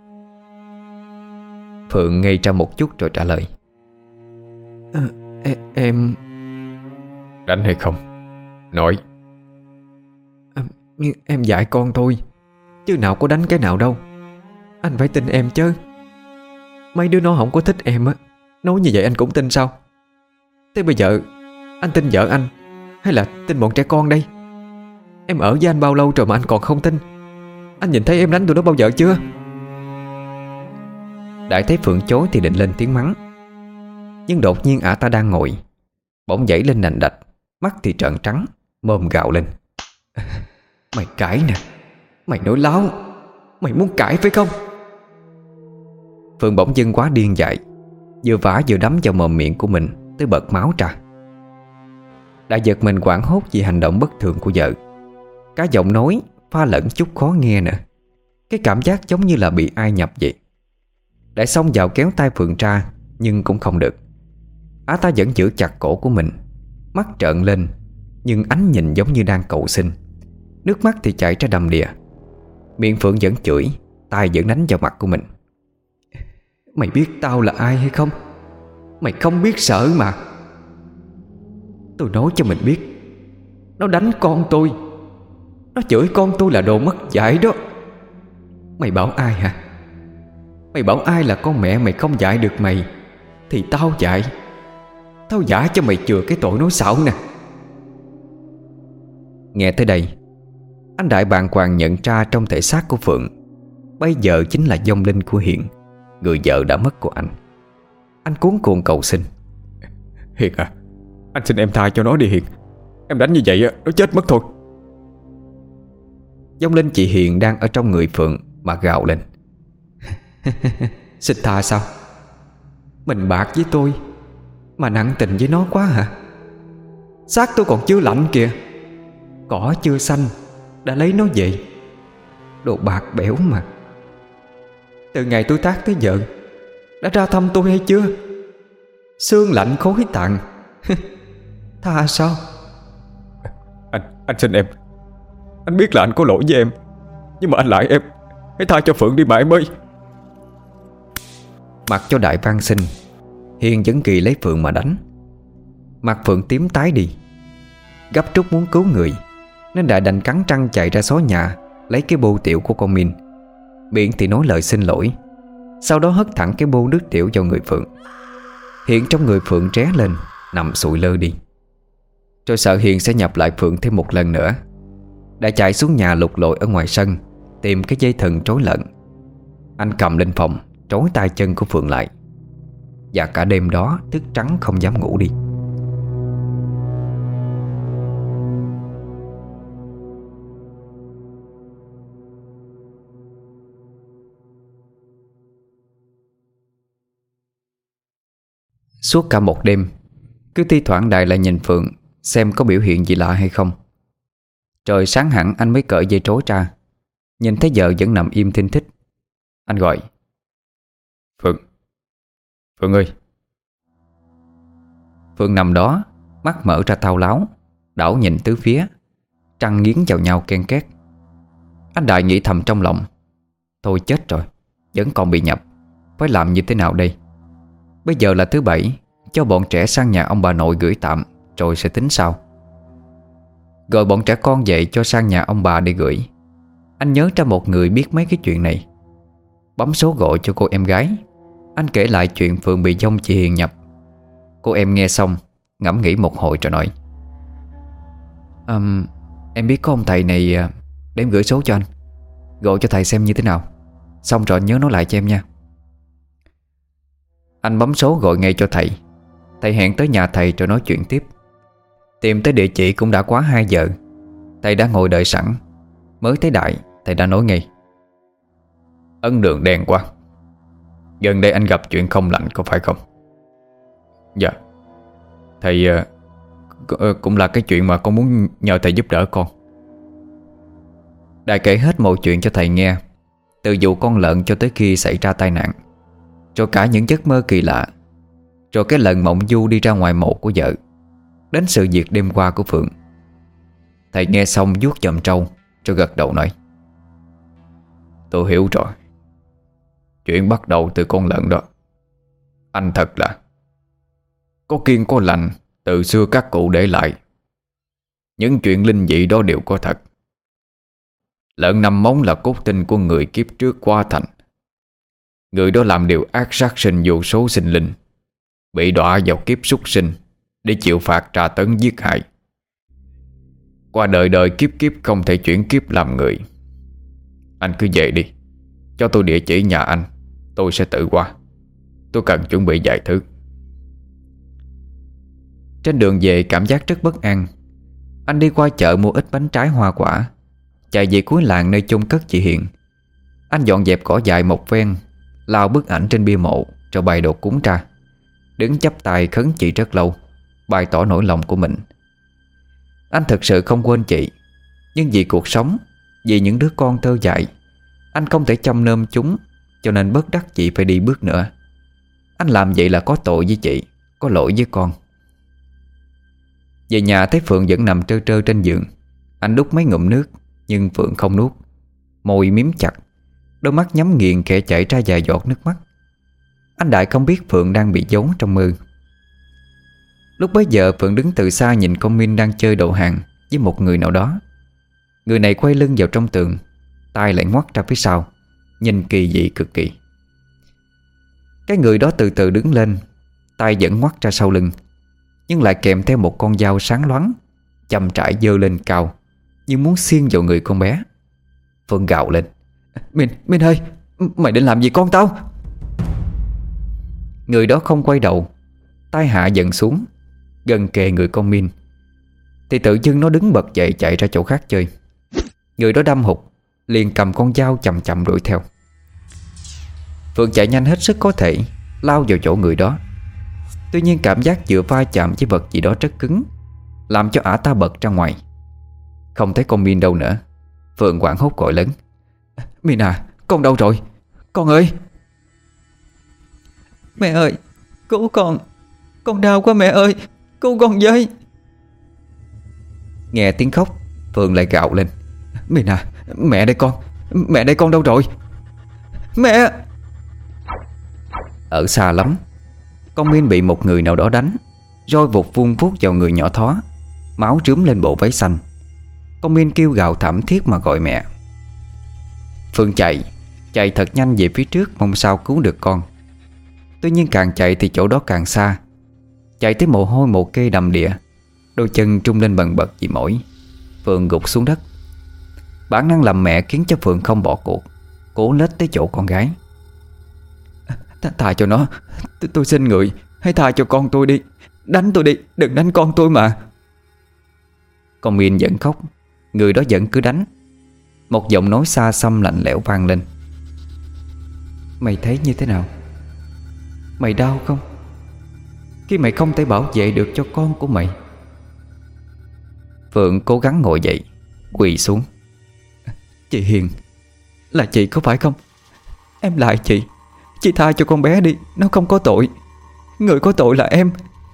Phượng ngây ra một chút rồi trả lời: à, em... "Đánh hay không? Nói." à, Em dạy con thôi, chứ nào có đánh cái nào đâu. Anh phải tin em chứ. Mấy đứa nó không có thích em á, nói như vậy anh cũng tin sao? Thế bây giờ anh tin vợ anh hay là tin bọn trẻ con đây? Em ở với anh bao lâu rồi mà anh còn không tin? Anh nhìn thấy em đánh tụi nó bao giờ chưa? Đại thấy Phượng chối thì định lên tiếng mắng, nhưng đột nhiên ả ta đang ngồi bỗng dậy lên nành đạch, mắt thì trợn trắng, mồm gào lên: Mày cãi nè, mày nói láo, mày muốn cãi phải không? Phượng bỗng dưng quá điên dại, vừa vả vừa đấm vào mồm miệng của mình tới bật máu ra. Đại giật mình hoảng hốt vì hành động bất thường của vợ. Cả giọng nói pha lẫn chút khó nghe nữa, cái cảm giác giống như là bị ai nhập vậy. Đại xông vào kéo tay Phượng ra, nhưng cũng không được. Á ta vẫn giữ chặt cổ của mình, mắt trợn lên, nhưng ánh nhìn giống như đang cầu xin. Nước mắt thì chảy ra đầm đìa. Miệng Phượng vẫn chửi, tay vẫn đánh vào mặt của mình: Mày biết tao là ai hay không? Mày không biết sợ mà. Tôi nói cho mình biết, nó đánh con tôi, nó chửi con tôi là đồ mất dạy đó. Mày bảo ai hả? Mày bảo ai là con mẹ mày không dạy được mày thì tao dạy. Tao giả cho mày chừa cái tội nói xạo nè. Nghe tới đây, anh Đại bàng hoàng nhận ra trong thể xác của Phượng bây giờ chính là vong linh của Hiền, người vợ đã mất của anh. Anh cuống cuồng cầu xin: Hiền à, anh xin em tha cho nó đi Hiền. Em đánh như vậy nó chết mất thôi. Vong linh chị Hiền đang ở trong người Phượng mà gào lên: Xin tha sao? Mình bạc với tôi mà nặng tình với nó quá hả? Xác tôi còn chưa lạnh kìa, cỏ chưa xanh đã lấy nó về. Đồ bạc bẽo mà. Từ ngày tôi tác tới giờ đã ra thăm tôi hay chưa? Xương lạnh khối tàn. Tha sao? Anh, anh xin em. Anh biết là anh có lỗi với em, nhưng mà anh lại em. Hãy tha cho Phượng đi mà em ơi. Mặc cho Đại van xin, Hiền vẫn kỳ lấy Phượng mà đánh. Mặt Phượng tím tái đi, gấp rút muốn cứu người, nên Đại đành cắn răng chạy ra xó nhà lấy cái bô tiểu của con Min. Miệng thì nói lời xin lỗi, sau đó hất thẳng cái bô nước tiểu vào người Phượng. Hiện trong người Phượng ré lên, nằm sụi lơ đi. Rồi sợ Hiền sẽ nhập lại Phượng thêm một lần nữa, Đại chạy xuống nhà lục lội ở ngoài sân tìm cái dây thừng trói lợn. Anh cầm lên phòng trói tay chân của Phượng lại, và cả đêm đó thức trắng không dám ngủ đi. Suốt cả một đêm, cứ thi thoảng Đại lại nhìn Phượng xem có biểu hiện gì lạ hay không. Trời sáng hẳn anh mới cởi dây trối ra, nhìn thấy vợ vẫn nằm im thinh thích. Anh gọi: Phượng, Phượng ơi. Phượng nằm đó, mắt mở ra thao láo, đảo nhìn tứ phía, trăng nghiến vào nhau ken két. Anh Đại nghĩ thầm trong lòng: thôi chết rồi, vẫn còn bị nhập, phải làm như thế nào đây? Bây giờ là thứ bảy, cho bọn trẻ sang nhà ông bà nội gửi tạm, rồi sẽ tính sau. Gọi bọn trẻ con dậy cho sang nhà ông bà để gửi. Anh nhớ ra một người biết mấy cái chuyện này, bấm số gọi cho cô em gái. Anh kể lại chuyện Phượng bị vong chị Hiền nhập. Cô em nghe xong ngẫm nghĩ một hồi rồi nói: um, Em biết có ông thầy này, để em gửi số cho anh, gọi cho thầy xem như thế nào, xong rồi anh nhớ nói lại cho em nha. Anh bấm số gọi ngay cho thầy. Thầy hẹn tới nhà thầy rồi nói chuyện tiếp. Tìm tới địa chỉ cũng đã quá hai giờ. Thầy đã ngồi đợi sẵn. Mới thấy Đại, thầy đã nói ngay: Ấn Đường đen quá. Gần đây anh gặp chuyện không lành có phải không? Dạ. Thầy uh, cũng là cái chuyện mà con muốn nhờ thầy giúp đỡ con. Đại kể hết mọi chuyện cho thầy nghe, từ vụ con lợn cho tới khi xảy ra tai nạn, rồi cả những giấc mơ kỳ lạ, rồi cái lần mộng du đi ra ngoài mộ của vợ, đến sự việc đêm qua của Phượng. Thầy nghe xong vuốt chòm trâu, rồi gật đầu nói: Tôi hiểu rồi. Chuyện bắt đầu từ con lợn đó. Anh thật là có kiêng có lành, từ xưa các cụ để lại. Những chuyện linh dị đó đều có thật. Lợn năm móng là cốt tinh của người kiếp trước quá thành. Người đó làm điều ác, sát sinh vô số sinh linh, bị đọa vào kiếp súc sinh để chịu phạt tra tấn giết hại. Qua đời đời kiếp kiếp không thể chuyển kiếp làm người. Anh cứ về đi, cho tôi địa chỉ nhà anh, tôi sẽ tự qua. Tôi cần chuẩn bị vài thứ. Trên đường về cảm giác rất bất an. Anh đi qua chợ mua ít bánh trái hoa quả, chạy về cuối làng nơi chôn cất chị Hiền. Anh dọn dẹp cỏ dại một ven, lao bức ảnh trên bia mộ, rồi bày đồ cúng ra, đứng chắp tay khấn chị rất lâu, bày tỏ nỗi lòng của mình. Anh thực sự không quên chị, nhưng vì cuộc sống, vì những đứa con thơ dại, anh không thể chăm nom chúng, cho nên bất đắc chị phải đi bước nữa. Anh làm vậy là có tội với chị, có lỗi với con. Về nhà thấy Phượng vẫn nằm trơ trơ trên giường. Anh đút mấy ngụm nước, nhưng Phượng không nuốt, môi miếm chặt, đôi mắt nhắm nghiền khẽ chảy ra vài giọt nước mắt. Anh Đại không biết Phượng đang bị giấu trong mơ. Lúc bấy giờ Phượng đứng từ xa nhìn con Minh đang chơi đồ hàng với một người nào đó. Người này quay lưng vào trong tường, tay lại ngoắt ra phía sau, nhìn kỳ dị cực kỳ. Cái người đó từ từ đứng lên, tay vẫn ngoắt ra sau lưng, nhưng lại kèm theo một con dao sáng loáng, chậm rãi giơ lên cao, như muốn xiên vào người con bé. Phượng gào lên: Minh, Minh ơi, mày định làm gì con tao? Người đó không quay đầu, tay hạ dần xuống, gần kề người con Minh. Thì tự dưng nó đứng bật dậy chạy ra chỗ khác chơi. Người đó đâm hụt, liền cầm con dao chậm chậm đuổi theo. Phượng chạy nhanh hết sức có thể, lao vào chỗ người đó. Tuy nhiên cảm giác vừa va chạm với vật gì đó rất cứng, làm cho ả ta bật ra ngoài. Không thấy con Min đâu nữa. Phượng hoảng hốt gọi lớn: Min à, con đâu rồi? Con ơi! Mẹ ơi, cứu con! Con đau quá mẹ ơi, cứu con với! Nghe tiếng khóc, Phượng lại gào lên: Min à, mẹ đây con! Mẹ đây con đâu rồi? Mẹ! Ở xa lắm, con Min bị một người nào đó đánh, roi vụt vung vuốt vào người nhỏ thó, máu rướm lên bộ váy xanh. Con Min kêu gào thảm thiết mà gọi mẹ. Phượng chạy, chạy thật nhanh về phía trước, mong sao cứu được con. Tuy nhiên càng chạy thì chỗ đó càng xa. Chạy tới mồ hôi mồ kê đầm đìa, đôi chân trung lên bần bật vì mỏi. Phượng gục xuống đất. Bản năng làm mẹ khiến cho Phượng không bỏ cuộc, cố lết tới chỗ con gái. Th Tha cho nó, T tôi xin người, hãy tha cho con tôi đi. Đánh tôi đi, đừng đánh con tôi mà. Con Min vẫn khóc, người đó vẫn cứ đánh. Một giọng nói xa xăm lạnh lẽo vang lên: Mày thấy như thế nào? Mày đau không? Khi mày không thể bảo vệ được cho con của mày. Phượng cố gắng ngồi dậy, quỳ xuống: Chị Hiền, là chị có phải không? Em lại chị. Chị tha cho con bé đi, nó không có tội. Người có tội là em.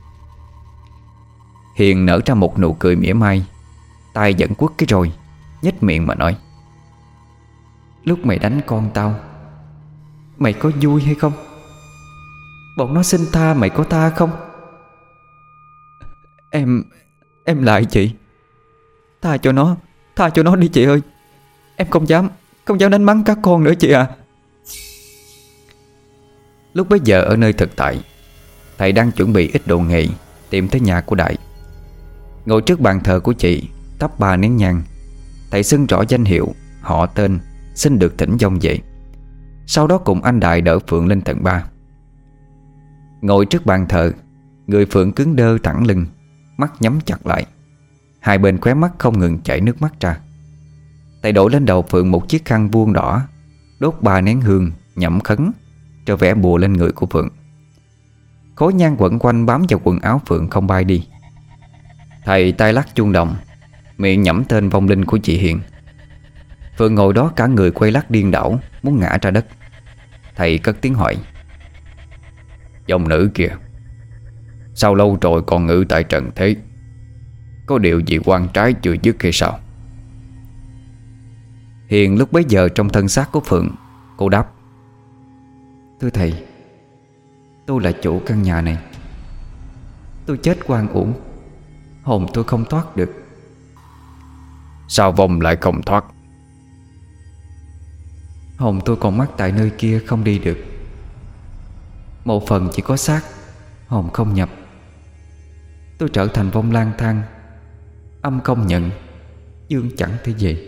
Hiền nở ra một nụ cười mỉa mai, tay vẫn quất cái roi, nhếch miệng mà nói: Lúc mày đánh con tao, mày có vui hay không? Bọn nó xin tha, mày có tha không? Em Em lại chị. Tha cho nó, tha cho nó đi chị ơi. Em không dám, không dám đánh mắng các con nữa chị à. Lúc bấy giờ ở nơi thực tại, thầy đang chuẩn bị ít đồ nghề tìm tới nhà của Đại. Ngồi trước bàn thờ của chị, thắp ba nén nhang. Thầy xưng rõ danh hiệu, họ tên, xin được thỉnh vong về. Sau đó cùng anh Đại đỡ Phượng lên tầng ba. Ngồi trước bàn thờ, người Phượng cứng đơ thẳng lưng, mắt nhắm chặt lại, hai bên khóe mắt không ngừng chảy nước mắt ra. Thầy đổ lên đầu Phượng một chiếc khăn vuông đỏ, đốt ba nén hương, nhẩm khấn, cho vẽ bùa lên người của Phượng. Khói nhang quẩn quanh bám vào quần áo Phượng không bay đi. Thầy tay lắc chuông đồng, miệng nhẩm tên vong linh của chị Hiền. Phượng ngồi đó cả người quay lắc điên đảo, muốn ngã ra đất. Thầy cất tiếng hỏi: Dòng nữ kìa, sao lâu rồi còn ngự tại trần thế? Có điều gì quan trái chưa dứt hay sao? Hiền lúc bấy giờ trong thân xác của Phượng, cô đáp: Thưa thầy, tôi là chủ căn nhà này. Tôi chết oan uổng, hồn tôi không thoát được. Sao vong lại không thoát? Hồn tôi còn mắc tại nơi kia không đi được. Một phần chỉ có xác, hồn không nhập. Tôi trở thành vong lang thang, âm không nhận, dương chẳng thể về.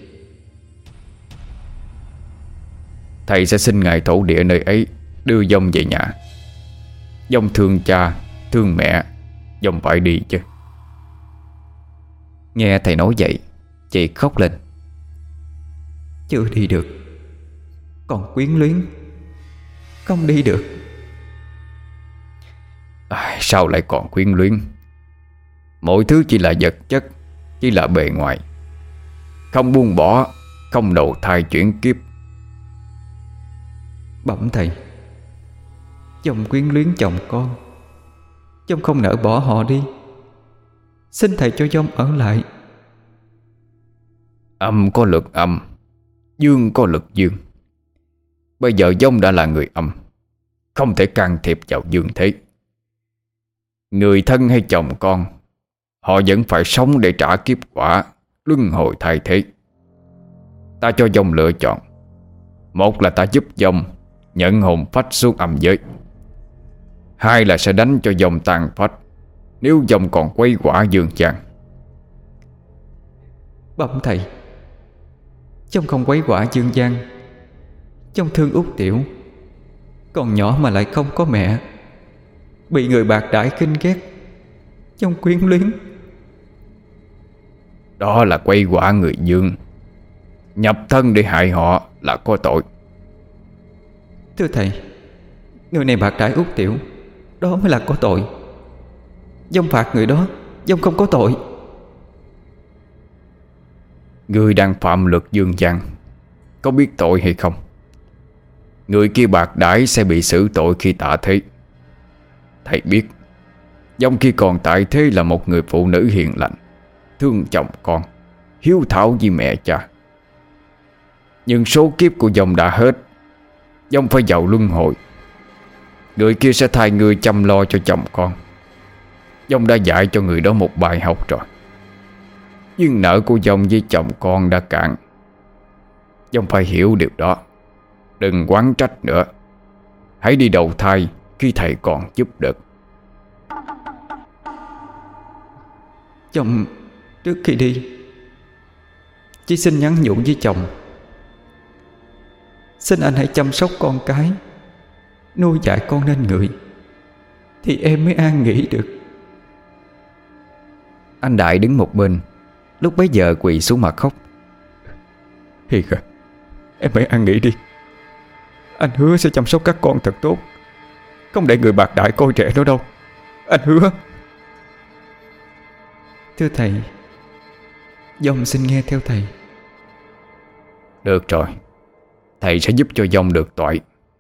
Thầy sẽ xin ngài thổ địa nơi ấy đưa dông về nhà. Dông thương cha, thương mẹ, dông phải đi chứ. Nghe thầy nói vậy, chị khóc lên. Chưa đi được, còn quyến luyến, không đi được. À, sao lại còn quyến luyến? Mọi thứ chỉ là vật chất, chỉ là bề ngoài. Không buông bỏ, không đầu thai chuyển kiếp. Bẩm thầy, dòng quyến luyến chồng con, dòng không nỡ bỏ họ đi. Xin thầy cho dòng ở lại. Âm có lực âm, dương có lực dương. Bây giờ dông đã là người âm, không thể can thiệp vào dương thế. Người thân hay chồng con, họ vẫn phải sống để trả kiếp quả, luân hồi thay thế. Ta cho dông lựa chọn. Một là ta giúp dông nhận hồn phách xuống âm giới. Hai là sẽ đánh cho dông tàn phách nếu dông còn quấy quả dương gian. Bẩm thầy, dòng không quấy quả dương gian. Dòng thương út tiểu, còn nhỏ mà lại không có mẹ, bị người bạc đãi khinh ghét. Dòng quyến luyến. Đó là quay quả người dương. Nhập thân để hại họ là có tội. Thưa thầy, người này bạc đãi út tiểu, đó mới là có tội. Dòng phạt người đó, dòng không có tội. Người đang phạm luật dương gian, có biết tội hay không? Người kia bạc đãi sẽ bị xử tội khi tạ thế. Thầy biết dòng kia còn tại thế là một người phụ nữ hiền lành, thương chồng con, hiếu thảo với mẹ cha. Nhưng số kiếp của dòng đã hết, dòng phải vào luân hồi. Người kia sẽ thay người chăm lo cho chồng con. Dòng đã dạy cho người đó một bài học rồi. Nhưng nợ của dòng với chồng con đã cạn. Dòng phải hiểu điều đó. Đừng oán trách nữa. Hãy đi đầu thai khi thầy còn giúp được. Chồng trước khi đi chỉ xin nhắn nhủ với chồng, xin anh hãy chăm sóc con cái, nuôi dạy con nên người, thì em mới an nghỉ được. Anh Đại đứng một bên, lúc bấy giờ quỳ xuống mà khóc. Hiền à, em hãy an nghỉ đi. Anh hứa sẽ chăm sóc các con thật tốt, không để người bạc đại coi trẻ nó đâu. Anh hứa. Thưa thầy, dòng xin nghe theo thầy. Được rồi, thầy sẽ giúp cho dòng được toại.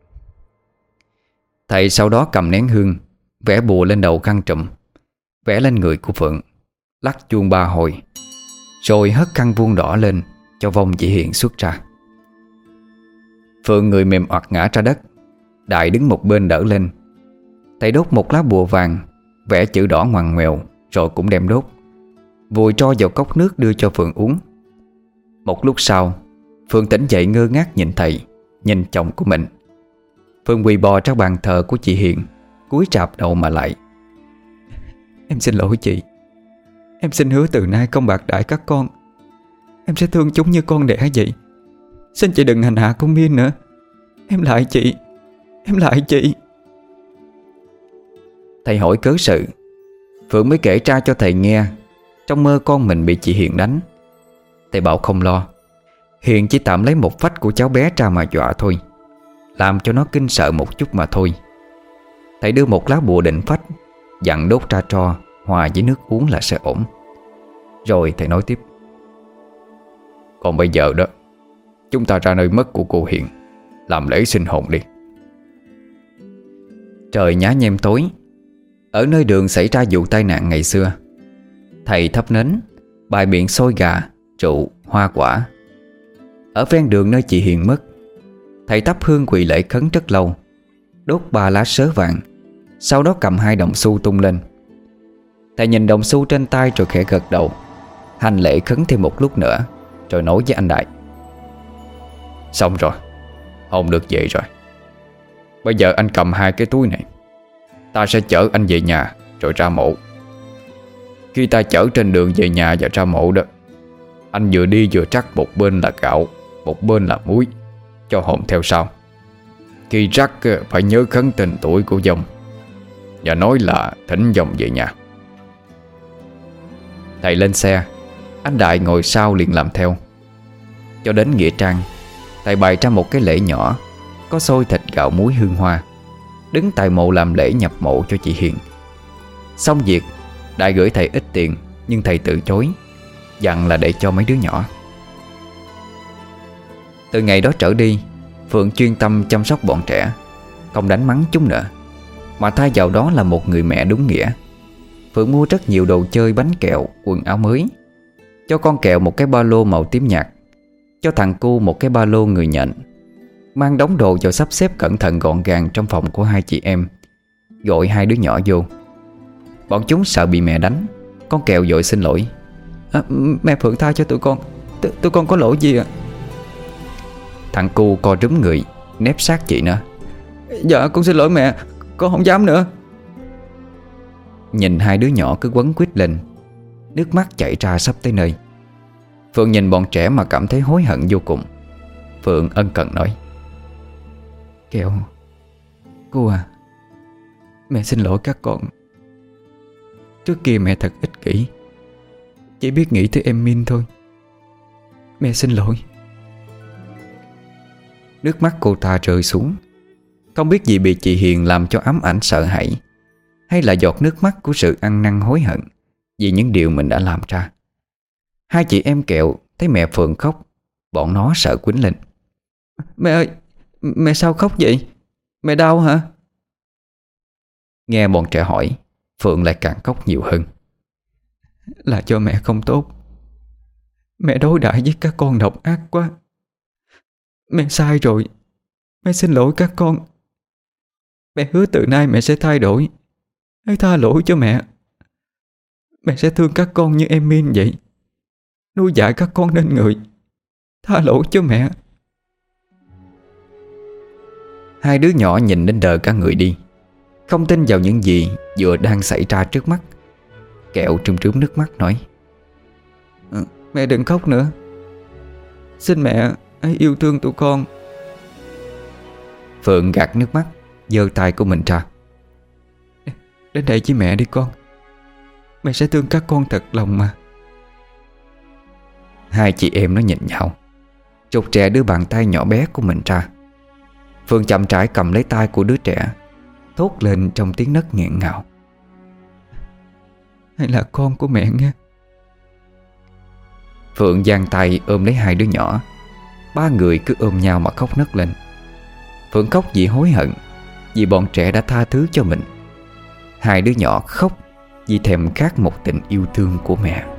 Thầy sau đó cầm nén hương, vẽ bùa lên đầu khăn trùm, vẽ lên người của Phượng, lắc chuông ba hồi, rồi hất khăn vuông đỏ lên cho vong chị Hiền xuất ra. Phượng người mềm oặt ngã ra đất. Đại đứng một bên đỡ lên. Thầy đốt một lá bùa vàng, vẽ chữ đỏ ngoằn ngoèo, rồi cũng đem đốt, vùi tro vào cốc nước đưa cho Phượng uống. Một lúc sau, Phượng tỉnh dậy ngơ ngác nhìn thầy, nhìn chồng của mình. Phượng quỳ bò trong bàn thờ của chị Hiền, cúi rạp đầu mà lại. Em xin lỗi chị. Em xin hứa từ nay không bạc đãi các con. Em sẽ thương chúng như con đẻ vậy. Xin chị đừng hành hạ con Miên nữa. Em lại chị. Em lại chị. Thầy hỏi cớ sự. Phượng mới kể ra cho thầy nghe trong mơ con mình bị chị Hiền đánh. Thầy bảo không lo, Hiền chỉ tạm lấy một phách của cháu bé ra mà dọa thôi, làm cho nó kinh sợ một chút mà thôi. Thầy đưa một lá bùa định phách, dặn đốt ra tro hòa với nước uống là sẽ ổn. Rồi thầy nói tiếp. Còn bây giờ đó, chúng ta ra nơi mất của cô Hiền, làm lễ sinh hồn đi. Trời nhá nhem tối. Ở nơi đường xảy ra vụ tai nạn ngày xưa, thầy thắp nến, bày biện xôi gà, rượu, hoa quả. Ở ven đường nơi chị Hiền mất, thầy thắp hương quỳ lễ khấn rất lâu, đốt ba lá sớ vàng, sau đó cầm hai đồng xu tung lên. Thầy nhìn đồng xu trên tay rồi khẽ gật đầu, hành lễ khấn thêm một lúc nữa, rồi nói với anh Đại. Xong rồi, Hồn được về rồi. Bây giờ anh cầm hai cái túi này, ta sẽ chở anh về nhà rồi ra mộ. Khi ta chở trên đường về nhà và ra mộ đó, anh vừa đi vừa rắc một bên là gạo, một bên là muối, cho hồn theo sau. Khi rắc phải nhớ khấn tên tuổi của dòng và nói là thỉnh dòng về nhà. Thầy lên xe, anh Đại ngồi sau liền làm theo. Cho đến nghĩa trang, thầy bày ra một cái lễ nhỏ, có xôi thịt gạo muối hương hoa, đứng tại mộ làm lễ nhập mộ cho chị Hiền. Xong việc, Đại gửi thầy ít tiền, nhưng thầy từ chối, dặn là để cho mấy đứa nhỏ. Từ ngày đó trở đi, Phượng chuyên tâm chăm sóc bọn trẻ, không đánh mắng chúng nữa, mà thay vào đó là một người mẹ đúng nghĩa. Phượng mua rất nhiều đồ chơi, bánh kẹo, quần áo mới, cho con Kẹo một cái ba lô màu tím nhạt, cho thằng Cu một cái ba lô người nhện, mang đống đồ vào sắp xếp cẩn thận gọn gàng trong phòng của hai chị em, gọi hai đứa nhỏ vô. Bọn chúng sợ bị mẹ đánh. Con Kẹo vội xin lỗi. à, Mẹ Phượng tha cho tụi con, T tụi con có lỗi gì ạ? Thằng Cu co rúm người, nép sát chị nó. Dạ con xin lỗi mẹ, con không dám nữa. Nhìn hai đứa nhỏ cứ quấn quýt lên, nước mắt chảy ra sắp tới nơi. Phượng nhìn bọn trẻ mà cảm thấy hối hận vô cùng. Phượng ân cần nói: Kẹo, Cu à, mẹ xin lỗi các con. Trước kia mẹ thật ích kỷ, chỉ biết nghĩ tới em Min thôi. Mẹ xin lỗi. Nước mắt cô ta rơi xuống, không biết gì bị chị Hiền làm cho ám ảnh sợ hãi, hay là giọt nước mắt của sự ăn năn hối hận vì những điều mình đã làm ra. Hai chị em Kẹo thấy mẹ Phượng khóc, bọn nó sợ quýnh lên. Mẹ ơi, mẹ sao khóc vậy? Mẹ đau hả? Nghe bọn trẻ hỏi, Phượng lại càng khóc nhiều hơn. Là cho mẹ không tốt. Mẹ đối đãi với các con độc ác quá. Mẹ sai rồi. Mẹ xin lỗi các con. Mẹ hứa từ nay mẹ sẽ thay đổi. Hãy tha lỗi cho mẹ. Mẹ sẽ thương các con như em Min vậy, nuôi dạy các con nên người. Tha lỗi cho mẹ. Hai đứa nhỏ nhìn đến đờ cả người đi, không tin vào những gì vừa đang xảy ra trước mắt. Kẹo trùm trúm nước mắt nói: à, Mẹ đừng khóc nữa. Xin mẹ hãy yêu thương tụi con. Phượng gạt nước mắt, giơ tay của mình ra. Đến đây với mẹ đi con. Mẹ sẽ thương các con thật lòng mà. Hai chị em nó nhìn nhau, trục trẻ đưa bàn tay nhỏ bé của mình ra. Phượng chậm rãi cầm lấy tay của đứa trẻ, thốt lên trong tiếng nấc nghẹn ngào: Hay là con của mẹ nghe. Phượng giang tay ôm lấy hai đứa nhỏ. Ba người cứ ôm nhau mà khóc nấc lên. Phượng khóc vì hối hận, vì bọn trẻ đã tha thứ cho mình. Hai đứa nhỏ khóc vì thèm khát một tình yêu thương của mẹ.